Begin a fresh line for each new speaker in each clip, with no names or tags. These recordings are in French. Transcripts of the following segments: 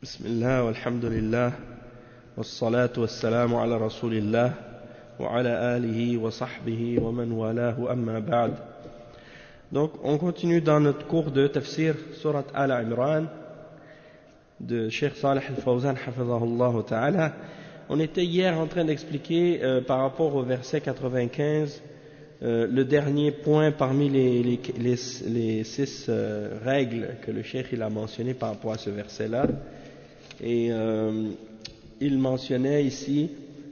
بسم الله والحمد لله والصلاة والسلام على رسول الله وعلى آله وصحبه ومن والاه أما بعد. Donc on continue dans notre cours de tafsir surat Al-Imran de Cheikh Salih Al-Fawzan hafizahullah ta'ala. On était hier en train d'expliquer par rapport au verset 95 le dernier point parmi les 6 règles que le Cheikh il a mentionné par rapport à ce verset là. Et il mentionnait ici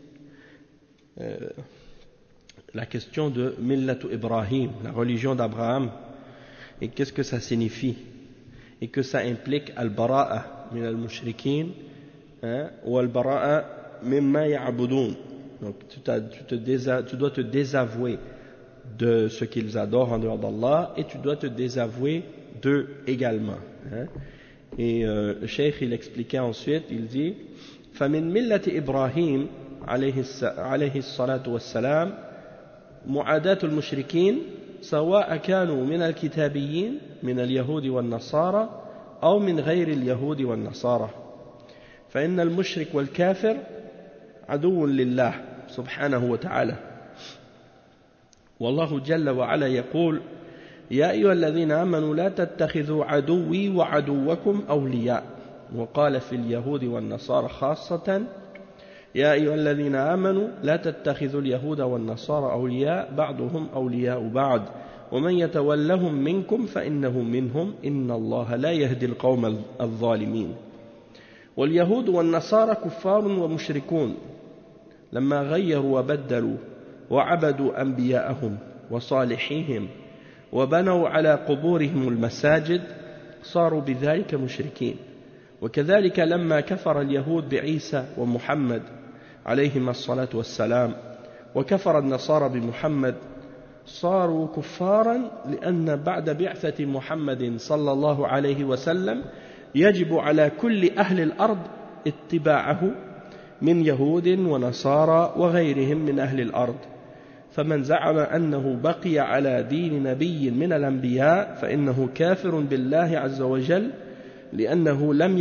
la question de Millatu Ibrahim, la religion d'Abraham, et qu'est-ce que ça signifie, et que ça implique al-bara'a min al-mushrikin ou al-bara'a mimma ya'budun. Donc tu dois te désavouer de ce qu'ils adorent en dehors d'Allah, et tu dois te désavouer d'eux également. Et le cheikh il expliquait ensuite, il dit فَمِن مِلَّةِ إِبْرَاهِيمَ عليه الصلاة والسلام معاداة المشركين سواء كانوا من الكتابيين من اليهود والنصارى أو من غير اليهود والنصارى فإن المشرك والكافر عدو لله سبحانه وتعالى والله جل وعلا يقول يا أيها الذين آمنوا لا تتخذوا عدوي وعدوكم أولياء وقال في اليهود والنصارى خاصة يا أيها الذين آمنوا لا تتخذوا اليهود والنصارى أولياء بعضهم أولياء بعض ومن يتولهم منكم فإنه منهم إن الله لا يهدي القوم الظالمين واليهود والنصارى كفار ومشركون لما غيروا وبدلوا وعبدوا أنبياءهم وصالحيهم وبنوا على قبورهم المساجد صاروا بذلك مشركين وكذلك لما كفر اليهود بعيسى ومحمد عليهما الصلاة والسلام وكفر النصارى بمحمد صاروا كفارا لأن بعد بعثة محمد صلى الله عليه وسلم يجب على كل أهل الأرض اتباعه من يهود ونصارى وغيرهم من أهل الأرض فمن زعم أنه بقي على دين نبي من الأنبياء فإنه كافر بالله عز وجل لأنه لم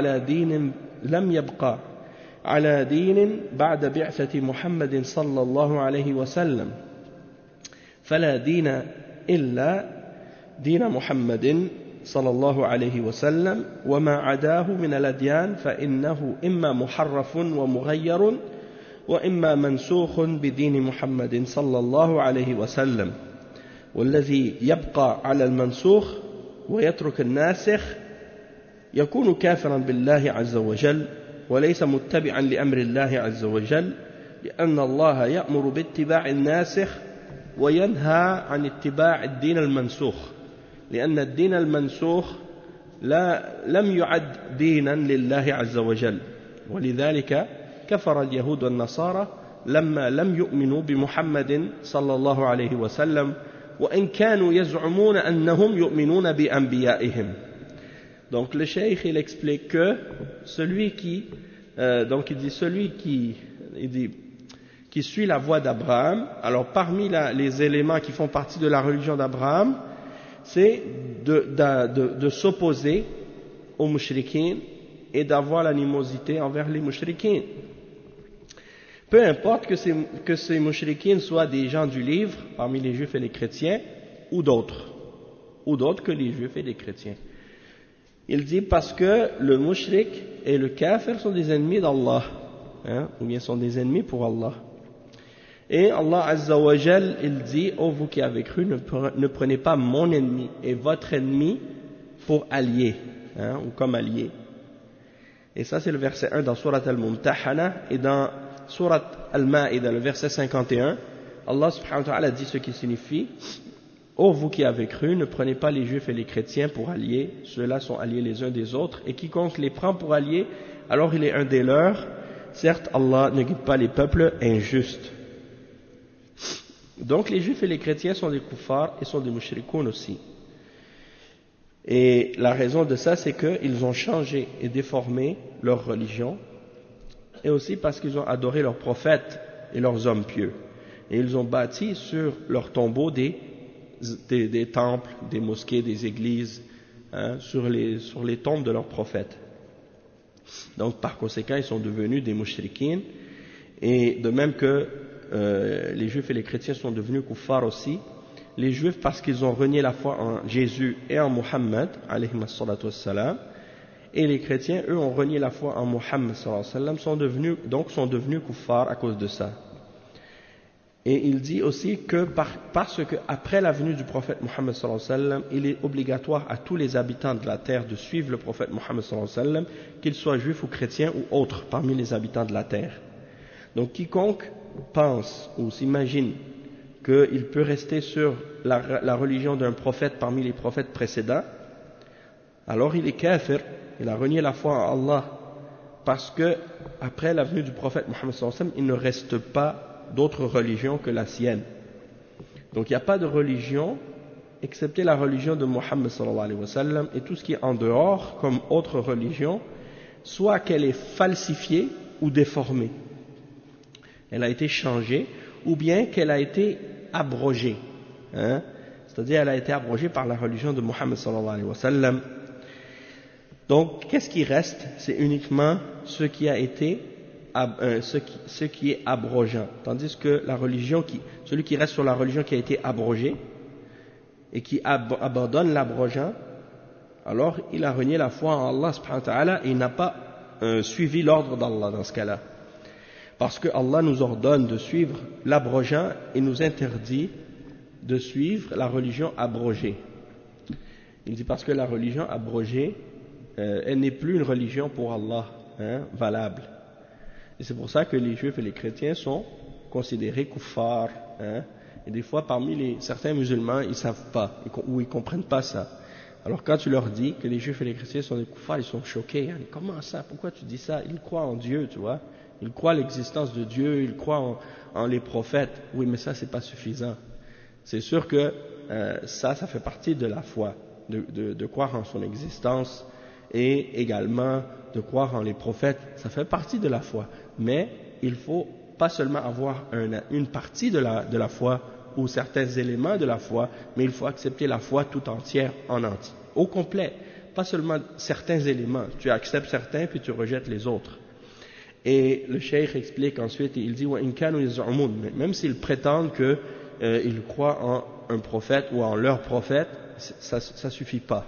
يبقى على دين بعد بعثة محمد صلى الله عليه وسلم فلا دين إلا دين محمد صلى الله عليه وسلم وما عداه من الأديان فإنه إما محرف ومغير وإما منسوخ بدين محمد صلى الله عليه وسلم والذي يبقى على المنسوخ ويترك الناسخ يكون كافرا بالله عز وجل وليس متبعا لأمر الله عز وجل لأن الله يأمر باتباع الناسخ وينهى عن اتباع الدين المنسوخ لأن الدين المنسوخ لم يعد دينا لله عز وجل ولذلك كفر اليهود والنصارى لما لم يؤمنوا بمحمد صلى الله عليه وسلم وإن كانوا يزعمون أنهم يؤمنون بأنبيائهم. Donc le cheikh il explique que celui qui suit la voie d'Abraham, alors parmi les éléments qui font partie de la religion d'Abraham, c'est de s'opposer aux mushrikins et d'avoir l'animosité envers les mushrikins. Peu importe que ces mushrikins soient des gens du livre, parmi les juifs et les chrétiens, ou d'autres que les juifs et les chrétiens. Il dit parce que le mushrik et le kafir sont des ennemis d'Allah, ou bien sont des ennemis pour Allah. Et Allah Azza wa Jal, il dit, ô vous qui avez cru, ne prenez pas mon ennemi et votre ennemi pour allié, ou comme allié. Et ça c'est le verset 1 dans Surat Al-Mumtahana, et dans Surat Al-Ma'ida, le verset 51, Allah subhanahu wa ta'ala dit ce qui signifie ô vous qui avez cru, ne prenez pas les juifs et les chrétiens pour alliés, ceux-là sont alliés les uns des autres, et quiconque les prend pour alliés, alors il est un des leurs. Certes, Allah ne guide pas les peuples injustes. Donc les juifs et les chrétiens sont des kuffars et sont des mushrikoun aussi. Et la raison de ça, c'est qu'ils ont changé et déformé leur religion, et aussi parce qu'ils ont adoré leurs prophètes et leurs hommes pieux. Et ils ont bâti sur leurs tombeaux des temples, des mosquées, des églises, sur les tombes de leurs prophètes. Donc par conséquent, ils sont devenus des mushrikines, et de même que les juifs et les chrétiens sont devenus kuffars aussi. Les juifs parce qu'ils ont renié la foi en Jésus et en Muhammad, alayhi salatu wassalam, et les chrétiens, eux, ont renié la foi en Muhammad, sallallahu alayhi wa sallam, sont devenus kuffars à cause de ça. Et il dit aussi que parce que après la venue du prophète Muhammad sallallahu alayhi wa sallam, il est obligatoire à tous les habitants de la terre de suivre le prophète Muhammad sallallahu alayhi wa sallam, qu'ils soient juifs ou chrétiens ou autres parmi les habitants de la terre. Donc quiconque pense ou s'imagine qu'il peut rester sur la religion d'un prophète parmi les prophètes précédents, alors il est kafir, il a renié la foi en Allah, parce que après la venue du prophète Muhammad sallallahu alayhi wa sallam, il ne reste pas d'autre religion que la sienne. Donc il n'y a pas de religion excepté la religion de Muhammad sallallahu alayhi wa sallam, et tout ce qui est en dehors comme autre religion, soit qu'elle est falsifiée ou déformée, elle a été changée, ou bien qu'elle a été abrogée, c'est-à-dire elle a été abrogée par la religion de Muhammad sallallahu alayhi wa sallam. Donc qu'est-ce qui reste? C'est uniquement ce qui a été ce qui est abrogeant, tandis que celui qui reste sur la religion qui a été abrogée et qui abandonne l'abrogeant, alors il a renié la foi en Allah subhanahu wa ta'ala et il n'a pas suivi l'ordre d'Allah dans ce cas-là. Parce que Allah nous ordonne de suivre l'abrogeant et nous interdit de suivre la religion abrogée. Il dit parce que la religion abrogée, elle n'est plus une religion pour Allah, valable. Et c'est pour ça que les juifs et les chrétiens sont considérés kuffars. Et des fois, parmi certains musulmans, ils ne savent pas ou ils ne comprennent pas ça. Alors quand tu leur dis que les juifs et les chrétiens sont des kuffars, ils sont choqués. Comment ça? Pourquoi tu dis ça? Ils croient en Dieu, tu vois. Ils croient à l'existence de Dieu, ils croient en les prophètes. Oui, mais ça, c'est pas suffisant. C'est sûr que ça fait partie de la foi, de croire en son existence, et également de croire en les prophètes. Ça fait partie de la foi. Mais il faut pas seulement avoir une partie de la foi ou certains éléments de la foi, mais il faut accepter la foi tout entière en entier, au complet. Pas seulement certains éléments. Tu acceptes certains puis tu rejettes les autres. Et le cheikh explique ensuite, il dit même s'ils prétendent qu'ils croient en un prophète ou en leur prophète, ça suffit pas.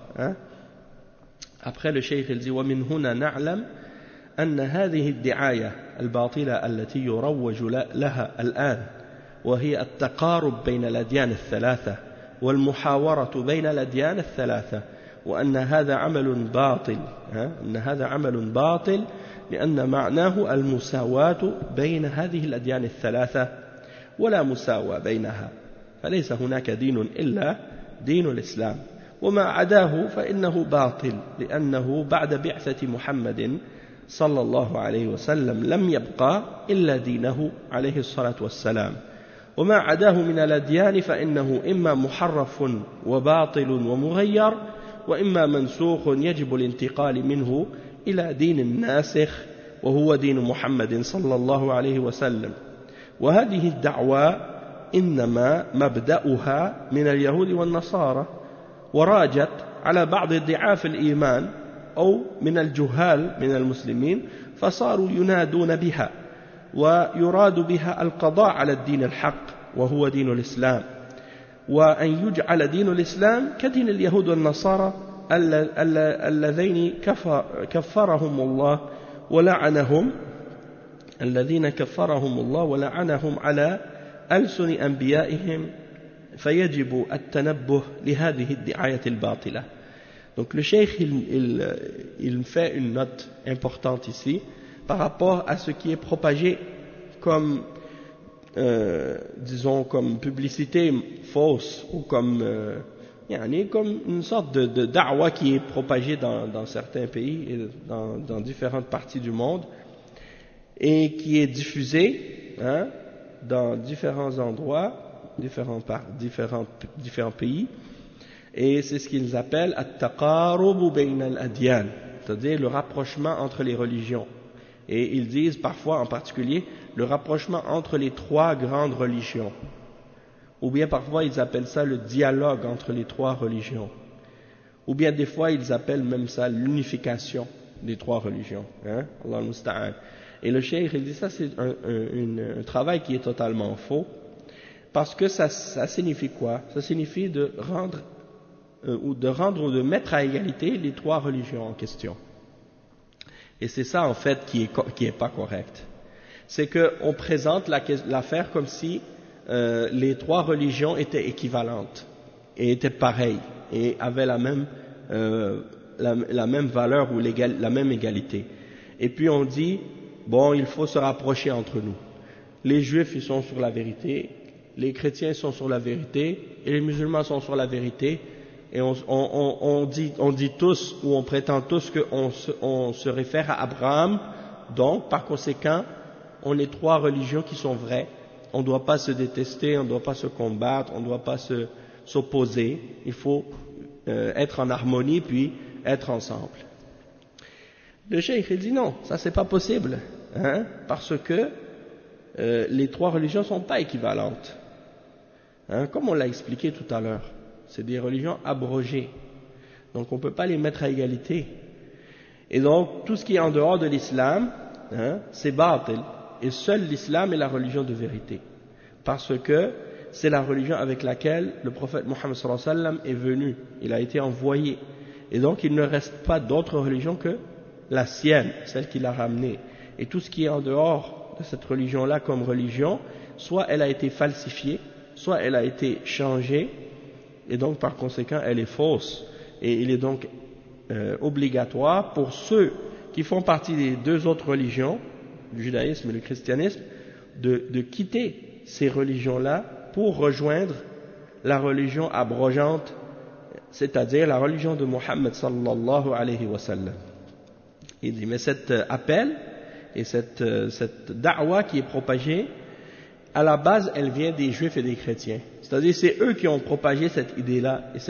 Après le cheikh il dit ومن هنا نعلم أن هذه الدعاية الباطلة التي يروج لها الآن وهي التقارب بين الأديان الثلاثة والمحاورة بين الأديان الثلاثة وأن هذا عمل باطل لأن معناه المساواة بين هذه الأديان الثلاثة ولا مساواة بينها فليس هناك دين إلا دين الإسلام وما عداه فإنه باطل لأنه بعد بعثة محمد صلى الله عليه وسلم لم يبقى إلا دينه عليه الصلاة والسلام وما عداه من الأديان فإنه إما محرف وباطل ومغير وإما منسوخ يجب الانتقال منه إلى دين الناسخ وهو دين محمد صلى الله عليه وسلم وهذه الدعوة إنما مبدأها من اليهود والنصارى وراجت على بعض ضعاف الإيمان أو من الجهال من المسلمين فصاروا ينادون بها ويراد بها القضاء على الدين الحق وهو دين الإسلام وأن يجعل دين الإسلام كدين اليهود والنصارى الذين كفرهم الله ولعنهم على ألسن أنبيائهم فيجب التنبه لهذه الدعاية الباطلة. Donc le cheikh il fait une note importante ici par rapport à ce qui est propagé comme disons comme publicité fausse ou comme une sorte de da'wa qui est propagée dans certains pays et dans différentes parties du monde et qui est diffusée dans différents endroits, différents pays, et c'est ce qu'ils appellent at-taqarub bayna al-adyan, c'est-à-dire le rapprochement entre les religions. Et ils disent parfois en particulier le rapprochement entre les trois grandes religions. Ou bien parfois ils appellent ça le dialogue entre les trois religions. Ou bien des fois ils appellent même ça l'unification des trois religions. Hein? Allah al-Musta'an. Et le cheikh, il dit ça, c'est un travail qui est totalement faux, parce que ça signifie quoi? Ça signifie de rendre ou de mettre à égalité les trois religions en question. Et c'est ça en fait qui est pas correct. C'est que on présente l'affaire comme si les trois religions étaient équivalentes et étaient pareilles et avaient la même valeur ou la même égalité. Et puis on dit bon, il faut se rapprocher entre nous. Les juifs ils sont sur la vérité, les chrétiens sont sur la vérité et les musulmans sont sur la vérité. Et on dit tous, ou on prétend tous qu'on se réfère à Abraham, donc par conséquent, on est trois religions qui sont vraies. On ne doit pas se détester, on ne doit pas se combattre, on ne doit pas s'opposer. Il faut être en harmonie puis être ensemble. Le cheikh il dit non, ça c'est pas possible, hein, parce que les trois religions sont pas équivalentes, hein, comme on l'a expliqué tout à l'heure. C'est des religions abrogées. Donc on ne peut pas les mettre à égalité. Et donc tout ce qui est en dehors de l'islam, hein, c'est batil. Et seul l'islam est la religion de vérité. Parce que c'est la religion avec laquelle le prophète Mohammed sallallahu alayhi wa sallam est venu. Il a été envoyé. Et donc il ne reste pas d'autre religion que la sienne, celle qu'il a ramenée. Et tout ce qui est en dehors de cette religion-là comme religion, soit elle a été falsifiée, soit elle a été changée, et donc par conséquent elle est fausse, et il est donc obligatoire pour ceux qui font partie des deux autres religions, le judaïsme et le christianisme, de quitter ces religions-là pour rejoindre la religion abrogeante, c'est-à-dire la religion de Mohammed sallallahu alayhi wa sallam. Il dit, mais cet appel et cette da'wa qui est propagée, à la base elle vient des juifs et des chrétiens. C'est-à-dire c'est eux qui ont propagé cette idée-là et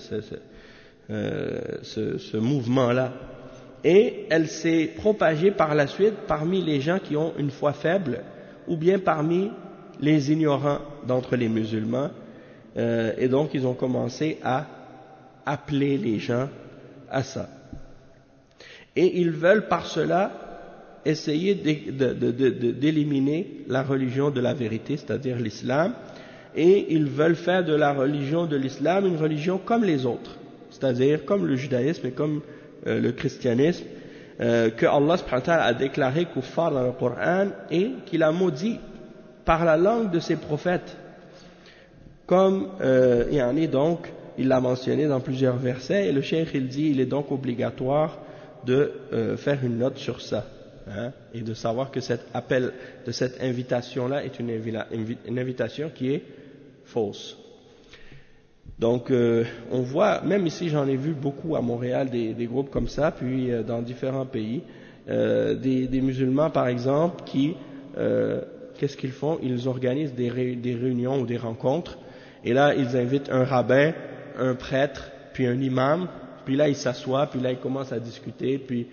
ce mouvement-là. Et elle s'est propagée par la suite parmi les gens qui ont une foi faible ou bien parmi les ignorants d'entre les musulmans. Et donc ils ont commencé à appeler les gens à ça. Et ils veulent par cela essayer d'éliminer la religion de la vérité, c'est-à-dire l'islam, et ils veulent faire de la religion de l'islam une religion comme les autres, c'est-à-dire comme le judaïsme et comme le christianisme, que Allah subhanahu wa ta'ala a déclaré kuffar dans le Coran et qu'il a maudit par la langue de ses prophètes, comme donc il l'a mentionné dans plusieurs versets, et le cheikh il dit il est donc obligatoire de faire une note sur ça, hein, et de savoir que cet appel de cette invitation-là est une invitation qui est fausse. Donc on voit, même ici j'en ai vu beaucoup à Montréal, des groupes comme ça, puis dans différents pays, des musulmans par exemple qui, qu'est-ce qu'ils font? Ils organisent des réunions ou des rencontres, et là ils invitent un rabbin, un prêtre, puis un imam, puis là ils s'assoient, puis là ils commencent à discuter, puis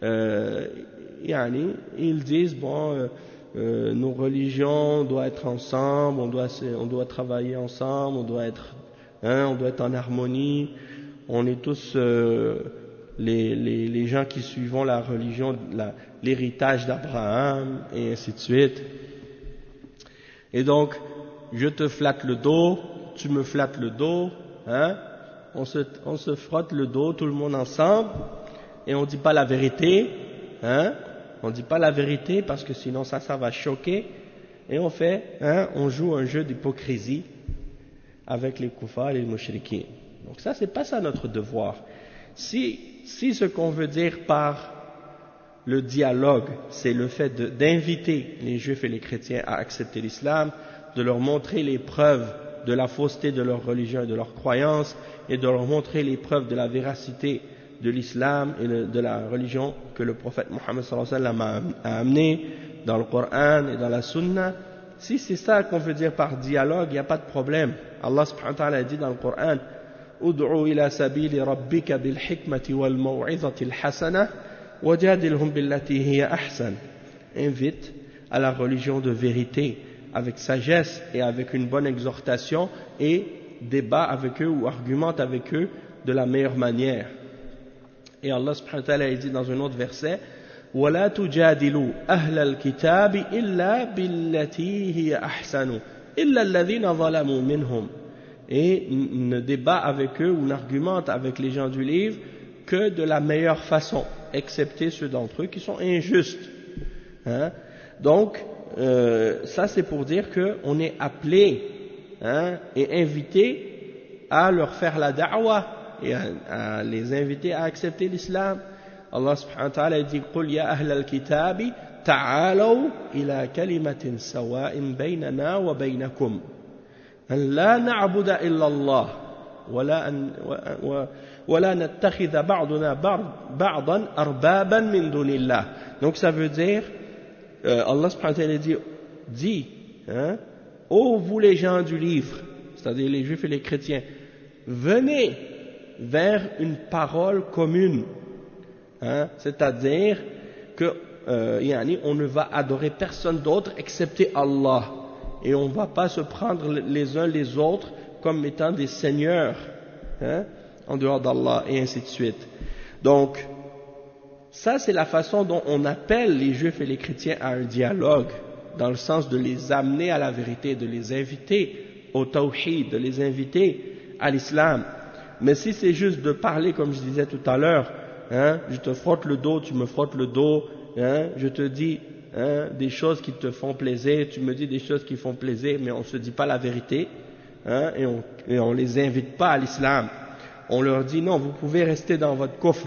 ils disent bon, nos religions doivent être ensemble, on doit travailler ensemble, on doit être en harmonie, on est tous les gens qui suivons la religion, l'héritage d'Abraham, et ainsi de suite. Et donc, je te flatte le dos, tu me flattes le dos, hein, on se frotte le dos, tout le monde ensemble, et on dit pas la vérité, hein, on dit pas la vérité parce que sinon ça va choquer, et on joue un jeu d'hypocrisie avec les kuffars et les mushrikins. Donc ça, c'est pas ça notre devoir. Si ce qu'on veut dire par le dialogue, c'est le fait d'inviter les juifs et les chrétiens à accepter l'islam, de leur montrer les preuves de la fausseté de leur religion et de leur croyance, et de leur montrer les preuves de la véracité de l'islam et de la religion que le prophète Mohammed sallallahu alayhi wa sallam a amené dans le Coran et dans la Sunna, si c'est ça qu'on veut dire par dialogue, il n'y a pas de problème. Allah subhanahu wa ta'ala a dit dans le Coran, Ud'u ila sabili rabbika bil hikmati wal maw'izati al hasana wajadilhum billati hiya ahsan. Invite à la religion de vérité avec sagesse et avec une bonne exhortation, et débat avec eux ou argumente avec eux de la meilleure manière. Et Allah subhanahu wa ta'ala dit dans un autre verset وَلَا تُجَادِلُوا أَهْلَ الْكِتَابِ إِلَّا بِالَّتِي هِيَ أَحْسَنُ إِلَّا الَّذِينَ ظَلَمُوا مِنْهُمْ. Et ne débat avec eux ou n'argumente avec les gens du livre que de la meilleure façon, excepté ceux d'entre eux qui sont injustes. Hein? Donc, ça c'est pour dire qu'on est appelé et invité à leur faire la da'wa et à les inviter à accepter l'islam. Allah subhanahu wa ta'ala dit قُلْ يَا أَهْلَ الْكِتَابِ تَعَالَوْا إِلَى كَلِمَةٍ سَوَاءٍ بَيْنَنَا وَبَيْنَكُمْ أَنْ لَا نَعْبُدَ إِلَّا اللَّهَ وَلَا نَتَّخِذَ بَعْضُنَا بَعْضًا أَرْبَابًا مِنْ دُونِ اللَّهِ. Donc ça veut dire Allah subhanahu wa ta'ala dit ô vous les gens du livre, c'est-à-dire les juifs et les chrétiens, venez vers une parole commune, c'est-à-dire que on ne va adorer personne d'autre excepté Allah, et on ne va pas se prendre les uns les autres comme étant des seigneurs en dehors d'Allah, et ainsi de suite. Donc ça c'est la façon dont on appelle les juifs et les chrétiens à un dialogue, dans le sens de les amener à la vérité, de les inviter au tawhid, de les inviter à l'islam. Mais si c'est juste de parler, comme je disais tout à l'heure, je te frotte le dos, tu me frottes le dos, je te dis des choses qui te font plaisir, tu me dis des choses qui font plaisir, mais on ne se dit pas la vérité, et on les invite pas à l'islam. On leur dit non, vous pouvez rester dans votre coffre,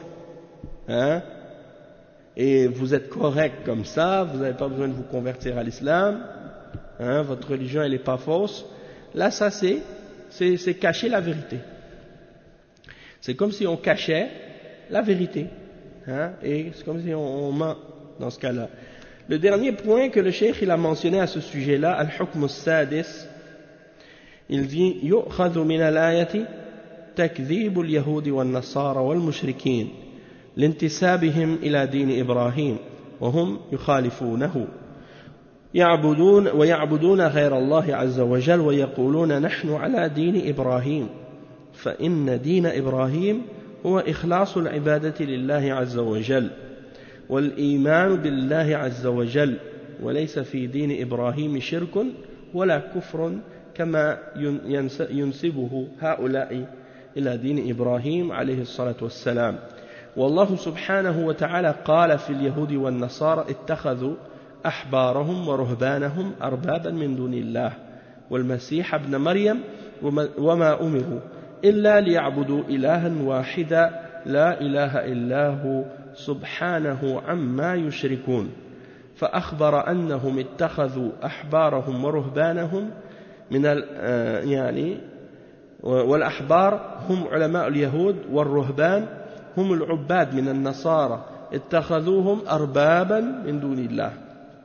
et vous êtes correct comme ça, vous n'avez pas besoin de vous convertir à l'islam, votre religion elle n'est pas fausse. Là ça c'est cacher la vérité. C'est comme si on cachait la vérité, et c'est comme si on ment dans ce cas-là. Le dernier point que le cheikh il a mentionné à ce sujet-là, al-hukm as-sadis, il dit yu'khadhu min al-ayati takdhib al-yahudi wal-nasara wal-mushrikin لانتسابهم إلى دين إبراهيم وهم يخالفونه ويعبدون غير الله عز وجل ويقولون نحن على دين إبراهيم فإن دين إبراهيم هو إخلاص العبادة لله عز وجل والإيمان بالله عز وجل وليس في دين إبراهيم شرك ولا كفر كما ينسبه هؤلاء إلى دين إبراهيم عليه الصلاة والسلام. والله سبحانه وتعالى قال في اليهود والنصارى اتخذوا أحبارهم ورهبانهم أربابا من دون الله والمسيح ابن مريم وما أمروا إلا ليعبدوا إلها واحدا لا إله إلا هو سبحانه عما يشركون فأخبر أنهم اتخذوا أحبارهم ورهبانهم من والأحبار هم علماء اليهود والرهبان هم العباد من النصارى اتخذوهم أربابا من دون الله.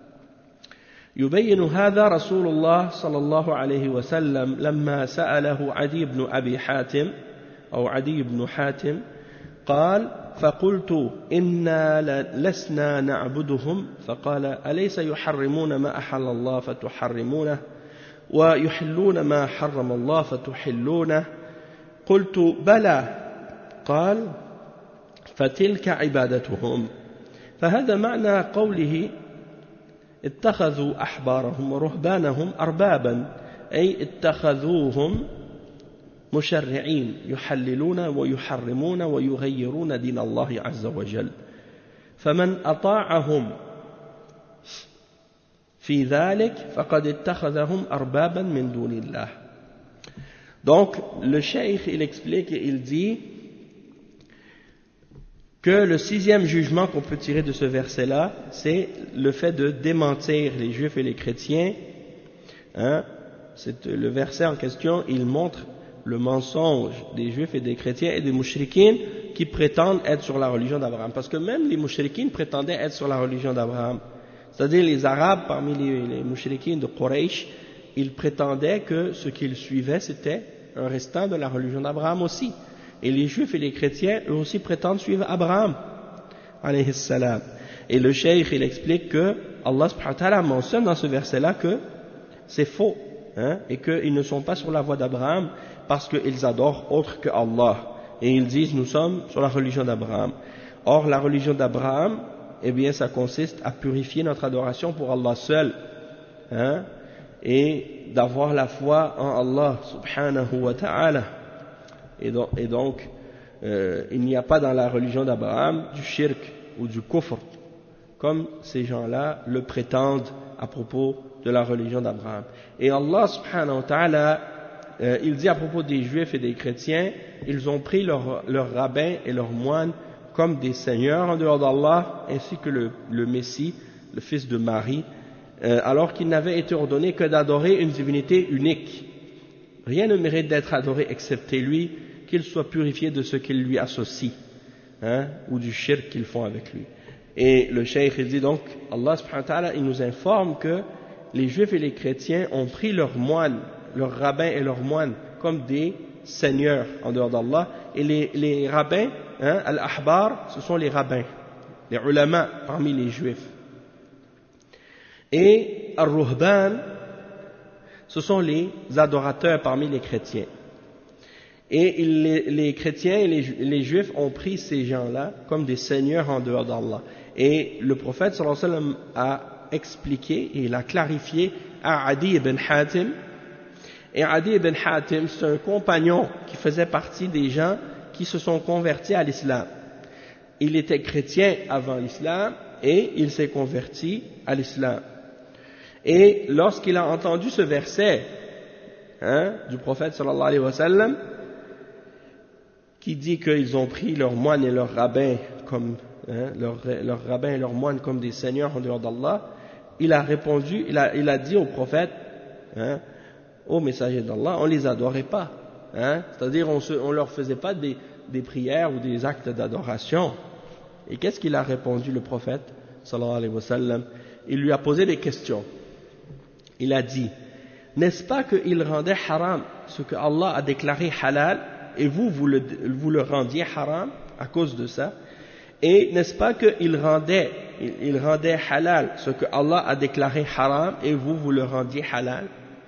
يبين هذا رسول الله صلى الله عليه وسلم لما سأله عدي بن أبي حاتم أو عدي بن حاتم قال فقلت إنا لسنا نعبدهم فقال أليس يحرمون ما أحل الله فتحرمونه ويحلون ما حرم الله فتحلونه قلت بلى قال فتلك عبادتهم. فهذا معنى قوله اتخذوا أحبارهم ورهبانهم أربابا أي اتخذوهم مشرعين يحللون ويحرمون ويغيرون دين الله عز وجل فمن أطاعهم في ذلك فقد اتخذهم أربابا من دون الله. Donc le cheikh il explique et il dit que le sixième jugement qu'on peut tirer de ce verset-là, c'est le fait de démentir les juifs et les chrétiens. Le verset en question, il montre le mensonge des juifs et des chrétiens et des mouchrikines qui prétendent être sur la religion d'Abraham. Parce que même les mouchrikines prétendaient être sur la religion d'Abraham. C'est-à-dire les Arabes, parmi les mouchrikines de Quraysh, ils prétendaient que ce qu'ils suivaient, c'était un restant de la religion d'Abraham aussi. Et les juifs et les chrétiens, eux aussi, prétendent suivre Abraham, alayhi salam. Et le cheikh, il explique que Allah subhanahu wa ta'ala mentionne dans ce verset-là que c'est faux, et qu'ils ne sont pas sur la voie d'Abraham parce qu'ils adorent autre que Allah. et ils disent nous sommes sur la religion d'Abraham. Or la religion d'Abraham, eh bien ça consiste à purifier notre adoration pour Allah seul, hein, et d'avoir la foi en Allah subhanahu wa ta'ala. Et donc il n'y a pas dans la religion d'Abraham du shirk ou du kufr, comme ces gens-là le prétendent à propos de la religion d'Abraham. Et Allah subhanahu wa ta'ala, il dit à propos des juifs et des chrétiens, ils ont pris leurs rabbins et leurs moines comme des seigneurs en dehors d'Allah, ainsi que le Messie, le fils de Marie, alors qu'il n'avait été ordonné que d'adorer une divinité unique. Rien ne mérite d'être adoré excepté lui, qu'il soit purifié de ce qu'il lui associe, hein, ou du shirk qu'ils font avec lui. Et le cheikh il dit donc, Allah subhanahu wa ta'ala, il nous informe que les juifs et les chrétiens ont pris leurs moines, leurs rabbins et leurs moines comme des seigneurs en dehors d'Allah, et les rabbins, hein, al-ahbar, ce sont les rabbins, les ulama parmi les juifs. Et al-ruhban, ce sont les adorateurs parmi les chrétiens. Et les chrétiens et les juifs ont pris ces gens-là comme des seigneurs en dehors d'Allah. Et le prophète sallallahu alayhi wa sallam a expliqué et il a clarifié à Adi ibn Hatim. Et Adi ibn Hatim, c'est un compagnon qui faisait partie des gens qui se sont convertis à l'islam. Il était chrétien avant l'islam et il s'est converti à l'islam. Et lorsqu'il a entendu ce verset, hein, du prophète sallallahu alayhi wa sallam, qui dit qu'ils ont pris leurs moines et leurs rabbins comme, hein, leurs rabbins et leurs moines comme des seigneurs en dehors d'Allah, il a répondu, il a dit au prophète, hein, au messager d'Allah, on les adorait pas, hein, c'est-à-dire on leur faisait pas des prières ou des actes d'adoration. Et qu'est-ce qu'il a répondu le prophète sallallahu alayhi wa sallam? Il lui a posé des questions. Il a dit, n'est-ce pas qu'il rendait haram ce que Allah a déclaré halal et vous le rendiez haram à cause de ça? Et n'est-ce pas qu'il rendait halal ce que Allah a déclaré haram et vous le rendiez halal?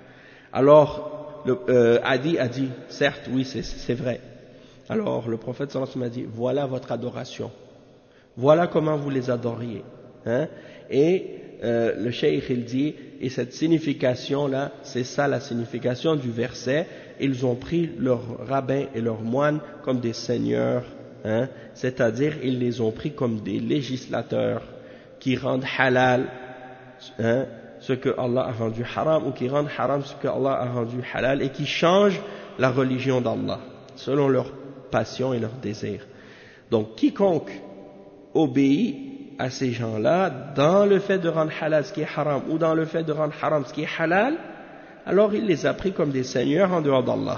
Alors Adi a dit, certes, oui, c'est vrai. Alors le prophète sallallahu alayhi wa sallam a dit, voilà votre adoration, voilà comment vous les adoriez, hein? Et le cheikh il dit, et cette signification là, c'est ça la signification du verset, ils ont pris leurs rabbins et leurs moines comme des seigneurs, hein, c'est-à-dire ils les ont pris comme des législateurs qui rendent halal, hein, ce que Allah a rendu haram, ou qui rendent haram ce que Allah a rendu halal, et qui changent la religion d'Allah selon leur passion et leur désir. Donc quiconque obéit à ces gens-là dans le fait de rendre halal ce qui est haram ou dans le fait de rendre haram ce qui est halal, alors il les a pris comme des seigneurs en dehors d'Allah.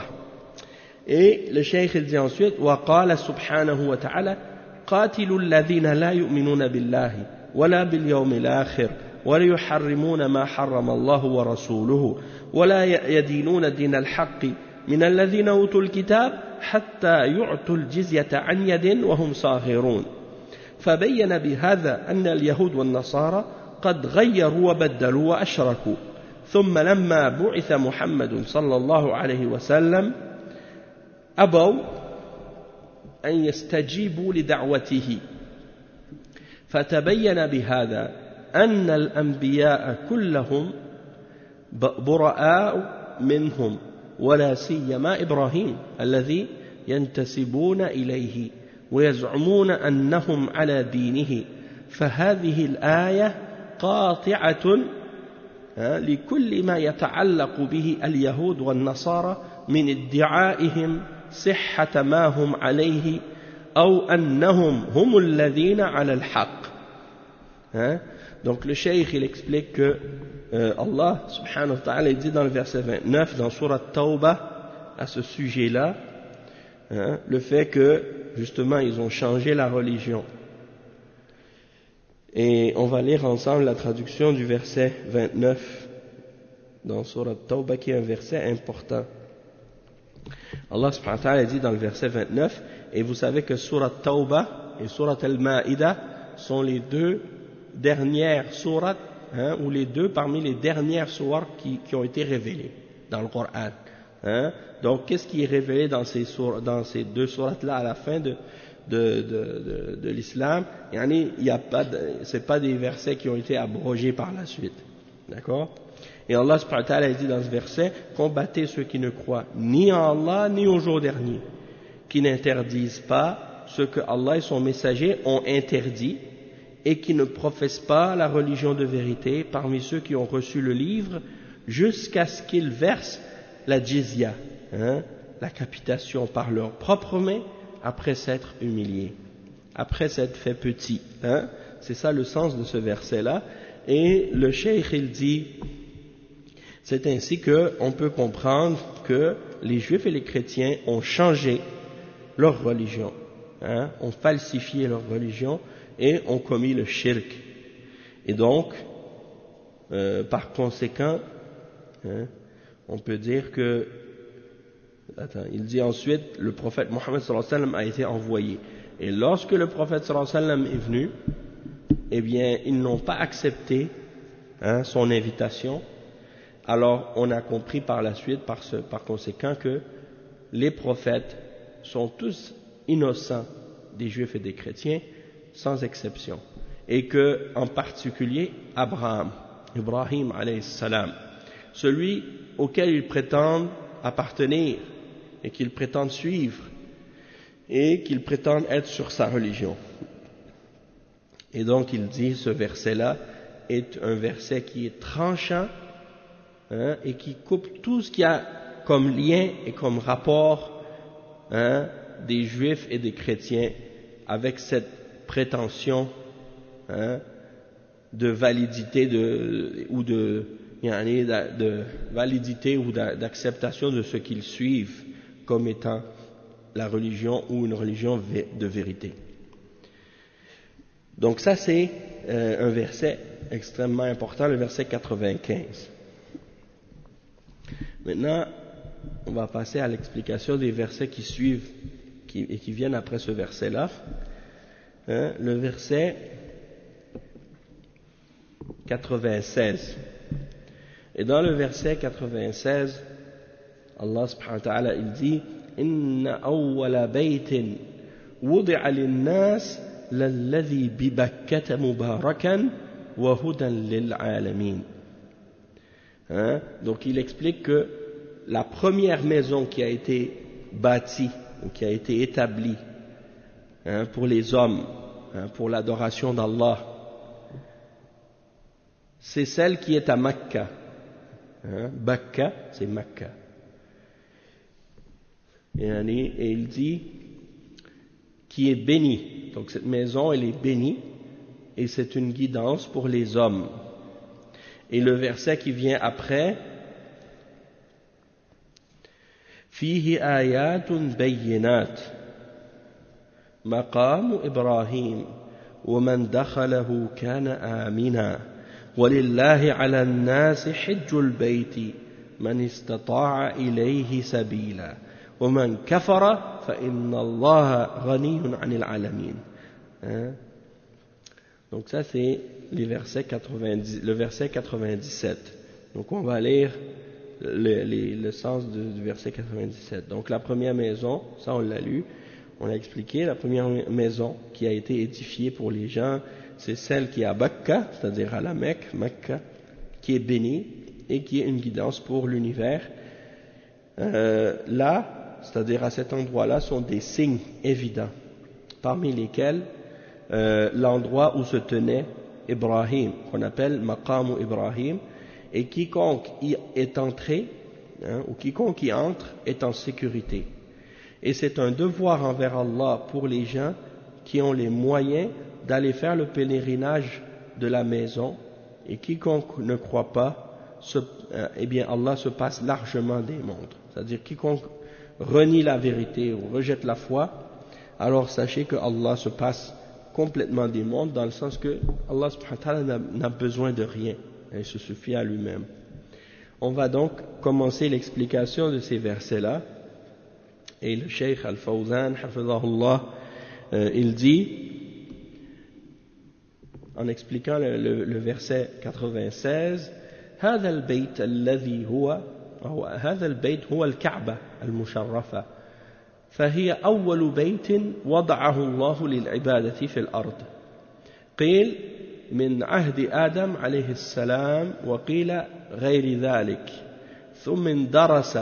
Et le cheikh il dit ensuite, وقال سبحانه وتعالى قاتلوا الذين لا يؤمنون بالله ولا باليوم الآخر ولا يحرمون ما حرم الله ورسوله ولا يدينون دين الحق من الذين أوتوا الكتاب حتى يعطوا الجزية عن يد وهم صاغرون. فبين بهذا أن اليهود والنصارى قد غيروا وبدلوا وأشركوا. ثم لما بعث محمد صلى الله عليه وسلم أبوا أن يستجيبوا لدعوته. فتبين بهذا أن الأنبياء كلهم براء منهم ولا سيما إبراهيم الذي ينتسبون إليه ويزعمون أنهم على دينه. فهذه الآية قاطعة لكل ما يتعلق به اليهود والنصارى من ادعائهم صحة ما هم عليه أو أنهم هم الذين على الحق. Donc le cheikh il explique que Allah subhanahu wa ta'ala dit dans le verset 29 dans Surat Tawbah à ce sujet-là, le fait que justement ils ont changé la religion. Et on va lire ensemble la traduction du verset 29 dans Surat Tawbah qui est un verset important. Allah subhanahu wa ta'ala dit dans le verset 29, et vous savez que Surat Tawbah et Surat Al-Ma'ida sont les deux dernières sourates, ou les deux parmi les dernières sourates qui ont été révélées dans le Coran. Hein? Donc, qu'est-ce qui est révélé dans ces deux sourates-là à la fin de l'islam? C'est pas des versets qui ont été abrogés par la suite. D'accord? Et Allah subhanahu wa ta'ala dit dans ce verset, combattez ceux qui ne croient ni en Allah ni au jour dernier, qui n'interdisent pas ce que Allah et son messager ont interdit, et qui ne professent pas la religion de vérité parmi ceux qui ont reçu le livre, jusqu'à ce qu'ils versent la jizya, hein, la capitation par leurs propres mains, après s'être humiliés, après s'être fait petit. Hein. C'est ça le sens de ce verset-là. Et le cheikh, il dit, c'est ainsi qu'on peut comprendre que les juifs et les chrétiens ont changé leur religion, hein, ont falsifié leur religion et ont commis le shirk. Et donc, par conséquent, hein, on peut dire que, il dit ensuite, le prophète Mohammed sallallahu alayhi wa sallam a été envoyé. Et lorsque le prophète sallallahu alayhi wa sallam est venu, eh bien, ils n'ont pas accepté, hein, son invitation. Alors, on a compris par la suite, par conséquent, que les prophètes sont tous innocents des juifs et des chrétiens, sans exception. Et que, en particulier, Ibrahim alayhi salam, celui auquel ils prétendent appartenir et qu'ils prétendent suivre et qu'ils prétendent être sur sa religion. Et donc il dit, ce verset-là est un verset qui est tranchant, hein, et qui coupe tout ce qu'il y a comme lien et comme rapport, hein, des juifs et des chrétiens avec cette prétention, hein, de validité de validité ou d'acceptation de ce qu'ils suivent comme étant la religion ou une religion de vérité. Donc ça c'est un verset extrêmement important, le verset 95. Maintenant, on va passer à l'explication des versets qui suivent et qui viennent après ce verset-là. Hein, le verset 96. Et dans le verset 96, Allah subhanahu wa ta'ala, il dit, Inna awwala baytin wudi'a lin-nas lalladhi bi Bakkata mubarakan wa hudan lil alamin. Hein? Donc il explique que la première maison qui a été bâtie ou qui a été établie, hein, pour les hommes, hein, pour l'adoration d'Allah, c'est celle qui est à Mecca. Hein? Bakka, c'est Mecca. Et il dit qui est bénie. Donc cette maison, elle est bénie et c'est une guidance pour les hommes. Et le verset qui vient après, Fihi ayatun bayyinat maqam Ibrahim wa man dakhalahu kana amina walillahi ala an-nas hajjul bayti man istata'a ilayhi sabila wa man kafara fa inna Allaha ghaniyyun 'anil 'alamin. Donc ça c'est le verset 97. Donc on va lire le sens du verset 97. Donc la première maison, ça on l'a lu, on a expliqué, la première maison qui a été édifiée pour les gens, c'est celle qui est à Bakka, c'est-à-dire à la Mecque, qui est bénie et qui est une guidance pour l'univers. Là, c'est-à-dire à cet endroit-là, sont des signes évidents, parmi lesquels l'endroit où se tenait Ibrahim, qu'on appelle Maqam Ibrahim, et quiconque y est entré, hein, ou quiconque y entre, est en sécurité. Et c'est un devoir envers Allah pour les gens qui ont les moyens d'aller faire le pèlerinage de la maison, et quiconque ne croit pas, eh bien Allah se passe largement des montres. C'est-à-dire quiconque renie la vérité ou rejette la foi, alors sachez que Allah se passe complètement des mondes, dans le sens que Allah subhanahu wa ta'ala n'a besoin de rien, il se suffit à lui-même. On va donc commencer l'explication de ces versets-là, et le Cheikh Al-Fawzan hafidhahullah, il dit, en expliquant le verset 96, هذا البيت الذي هو هذا البيت هو الكعبة المشرفة، فهي أول بيت وضعه الله للعبادة في الأرض. قيل من عهد آدم عليه السلام، وقيل غير ذلك، ثم اندرس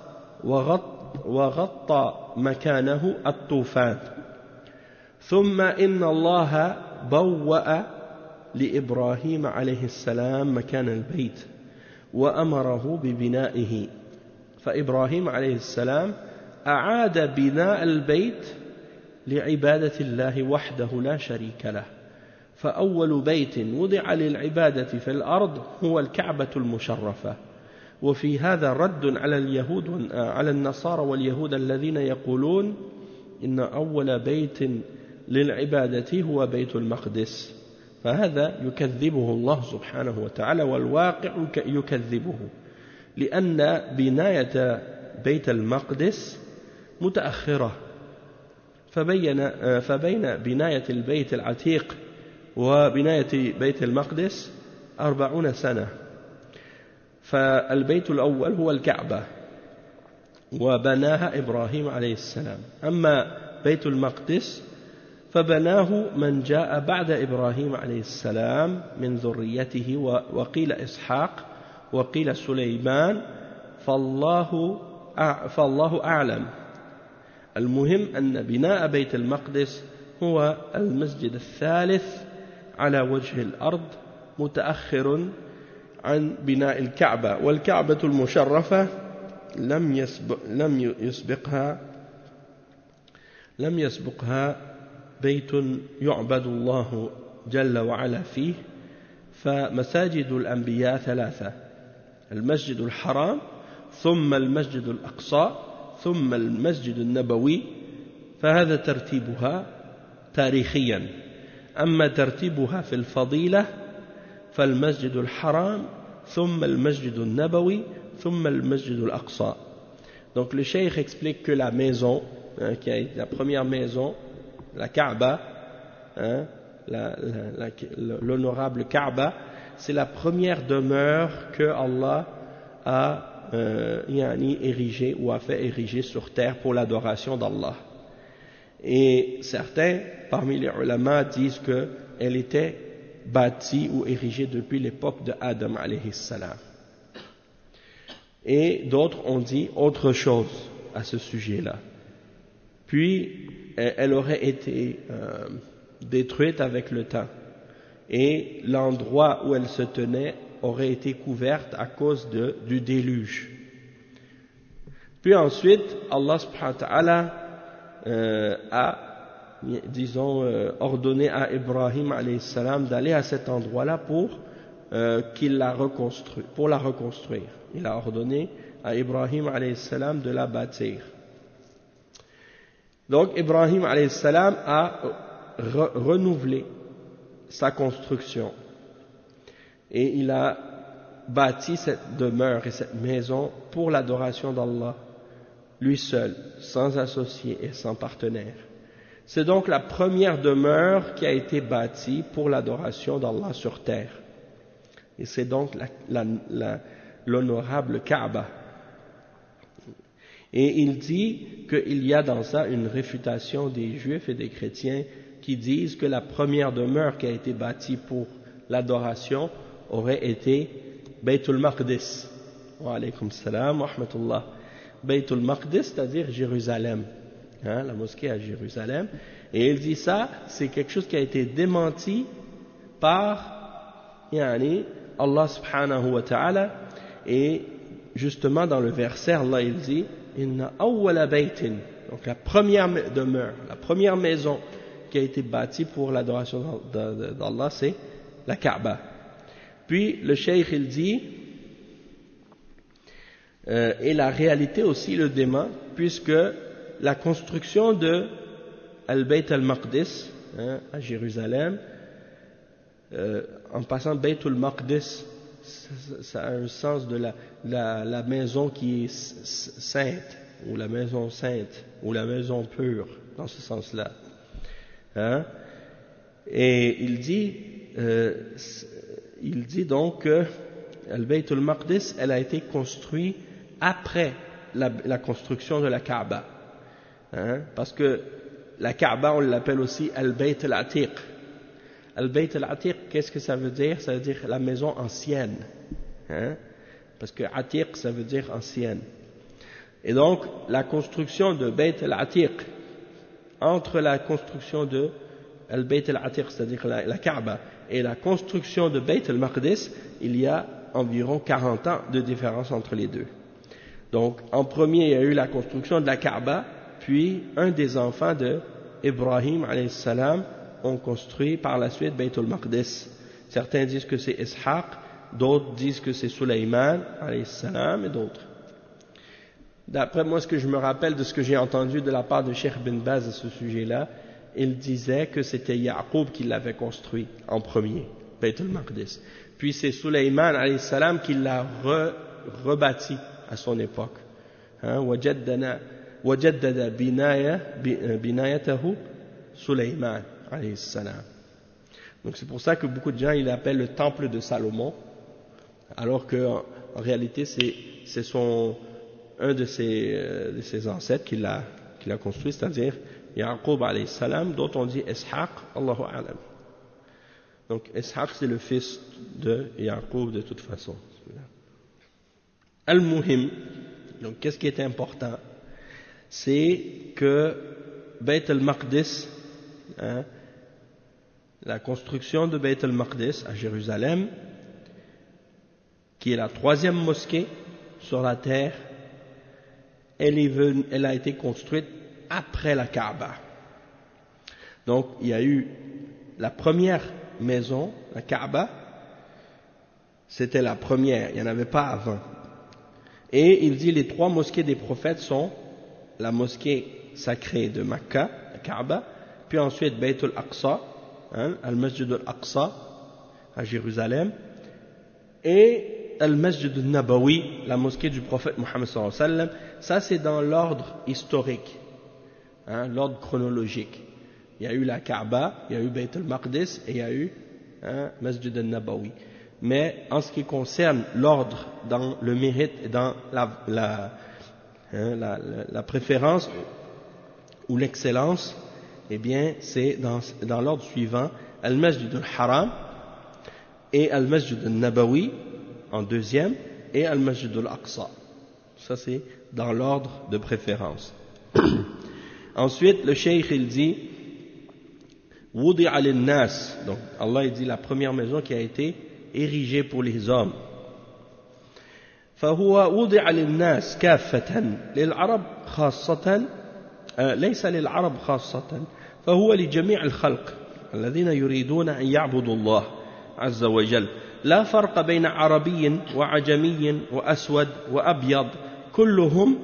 وغطى مكانه الطوفان. ثم إن الله بوأ لإبراهيم عليه السلام مكان البيت وأمره ببنائه، فإبراهيم عليه السلام أعاد بناء البيت لعبادة الله وحده لا شريك له. فأول بيت وضع للعبادة في الأرض هو الكعبة المشرفة. وفي هذا رد على اليهود على النصارى واليهود الذين يقولون إن أول بيت للعبادة هو بيت المقدس، فهذا يكذبه الله سبحانه وتعالى، والواقع يكذبه، لأن بناية بيت المقدس متأخرة، فبين بناية البيت العتيق وبناية بيت المقدس 40 سنة. فالبيت الأول هو الكعبة وبناها إبراهيم عليه السلام، أما بيت المقدس فبناه من جاء بعد إبراهيم عليه السلام من ذريته، وقيل إسحاق وقيل سليمان، فالله أعلم. المهم أن بناء بيت المقدس هو المسجد الثالث على وجه الأرض، متأخر عن بناء الكعبة، والكعبة المشرفة لم يسبقها بيت يعبد الله جل وعلا فيه. فمساجد الأنبياء 3: المسجد الحرام، ثم المسجد الأقصى، ثم المسجد النبوي، فهذا ترتيبها تاريخيا. أما ترتيبها في الفضيلة فالمسجد الحرام، ثم المسجد النبوي، ثم المسجid al-Aqsa. Donc le cheikh explique que la maison, qui a été la première maison, la Kaaba, l'honorable Kaaba, c'est la première demeure que Allah a érigée ou a fait ériger sur terre pour l'adoration d'Allah. Et certains parmi les ulama disent qu'elle était bâtie ou érigée depuis l'époque de Adam alayhi salam. Et d'autres ont dit autre chose à ce sujet-là. Puis elle aurait été détruite avec le temps, et l'endroit où elle se tenait aurait été couverte à cause du déluge. Puis ensuite Allah subhanahu wa ta'ala a, ordonné à Ibrahim alayhi salam d'aller à cet endroit-là pour qu'il la reconstruise, pour la reconstruire. Il a ordonné à Ibrahim alayhi salam de la bâtir. Donc Ibrahim alayhi salam a renouvelé sa construction, et il a bâti cette demeure et cette maison pour l'adoration d'Allah, lui seul, sans associé et sans partenaire. C'est donc la première demeure qui a été bâtie pour l'adoration d'Allah sur terre. Et c'est donc l'honorable Kaaba. Et il dit qu'il y a dans ça une réfutation des juifs et des chrétiens qui disent que la première demeure qui a été bâtie pour l'adoration aurait été Baytul Maqdis. Wa alaykum salam wa rahmatullah. Baytul Maqdis, c'est-à-dire Jérusalem, la mosquée à Jérusalem. Et il dit ça, c'est quelque chose qui a été démenti par Allah subhanahu wa ta'ala. Et justement dans le verset, Allah il dit Inna awwala baytin, donc la première demeure, la première maison qui a été bâtie pour l'adoration d'Allah, c'est la Kaaba. Puis le cheikh il dit et la réalité aussi le dément, puisque la construction de Al-Bayt al-Maqdis à Jérusalem, en passant Bayt al-Maqdis, ça a un sens de la maison qui est sainte, ou la maison sainte, ou la maison pure, dans ce sens-là. Et il dit donc que Al-Bayt al-Maqdis, elle a été construite après la construction de la Kaaba. Parce que la Kaaba, on l'appelle aussi Al-Bayt al-Atiq. Al-Bayt al-Atiq, qu'est-ce que ça veut dire? Ça veut dire la maison ancienne. Parce que Atiq, ça veut dire ancienne. Et donc, la construction de Bayt al-Atiq, entre la construction de Al-Bayt al-Atiq, c'est-à-dire la Kaaba, et la construction de Bayt al-Maqdis, il y a environ 40 ans de différence entre les deux. Donc, en premier, il y a eu la construction de la Kaaba, puis un des enfants de Ibrahim, alayhi salam, ont construit par la suite Bayt al-Maqdis. Certains disent que c'est Ishaq, d'autres disent que c'est Sulayman, alayhi salam, et d'autres. D'après moi, ce que je me rappelle de ce que j'ai entendu de la part de Cheikh bin Baz à ce sujet-là, il disait que c'était Ya'qub qui l'avait construit en premier, Bayt al-Maqdis. Puis c'est Sulayman alayhi salam qui l'a rebâti à son époque. Wajaddada binayatahu Sulayman alayhi salam. Donc c'est pour ça que beaucoup de gens ils l'appellent le temple de Salomon, alors qu'en réalité c'est un de ses ancêtres qui l'a construit, c'est-à-dire Ya'qub alayhi salam, dont on dit Ishaq, Allahu a'lam. Donc Ishaq c'est le fils de Ya'qub de toute façon. Al-Muhim, donc qu'est-ce qui est important? C'est que Bayt al-Maqdis, la construction de Bayt al-Maqdis à Jérusalem, qui est la 3e mosquée sur la terre, elle a été construite après la Kaaba. Donc il y a eu la première maison, la Kaaba, c'était la première, il n'y en avait pas avant. Et il dit les 3 mosquées des prophètes sont la mosquée sacrée de Mecca, la Kaaba, puis ensuite Bayt al-Aqsa, Al-Masjid al-Aqsa à Jérusalem, et Al-Masjid al-Nabawi, la mosquée du prophète Mohammed sallallahu alayhi wa sallam. Ça c'est dans l'ordre historique, l'ordre chronologique. Il y a eu la Kaaba, il y a eu Bayt al-Maqdis et il y a eu Masjid al-Nabawi. Mais en ce qui concerne l'ordre dans le mérite et dans la préférence ou l'excellence, eh bien c'est dans l'ordre suivant: Al-Masjid al-Haram et Al-Masjid al-Nabawi en deuxième et Al-Masjid al-Aqsa. Ça c'est dans l'ordre de préférence. Ensuite le cheikh il dit Wudi'a lin-nas, donc Allah il dit la première maison qui a été érigée pour les hommes. فهو وضع للناس كافة للعرب خاصة ليس للعرب خاصة فهو لجميع الخلق الذين يريدون أن يعبدوا الله عز وجل لا فرق بين عربي وعجمي وأسود وأبيض كلهم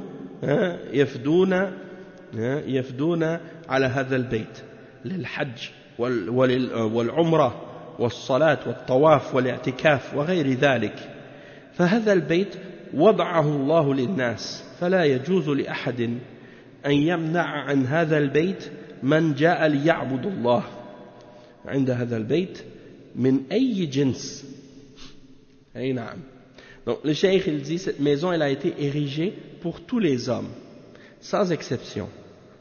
يفدون على هذا البيت للحج والعمرة والصلاة والطواف والاعتكاف وغير ذلك فهذا البيت وضعه الله للناس فلا يجوز لأحد أن يمنع عن هذا البيت من جاء ليعبد الله عند هذا البيت من أي جنس. أي نعم. Donc le cheikh il dit cette maison elle a été érigée pour tous les hommes sans exception.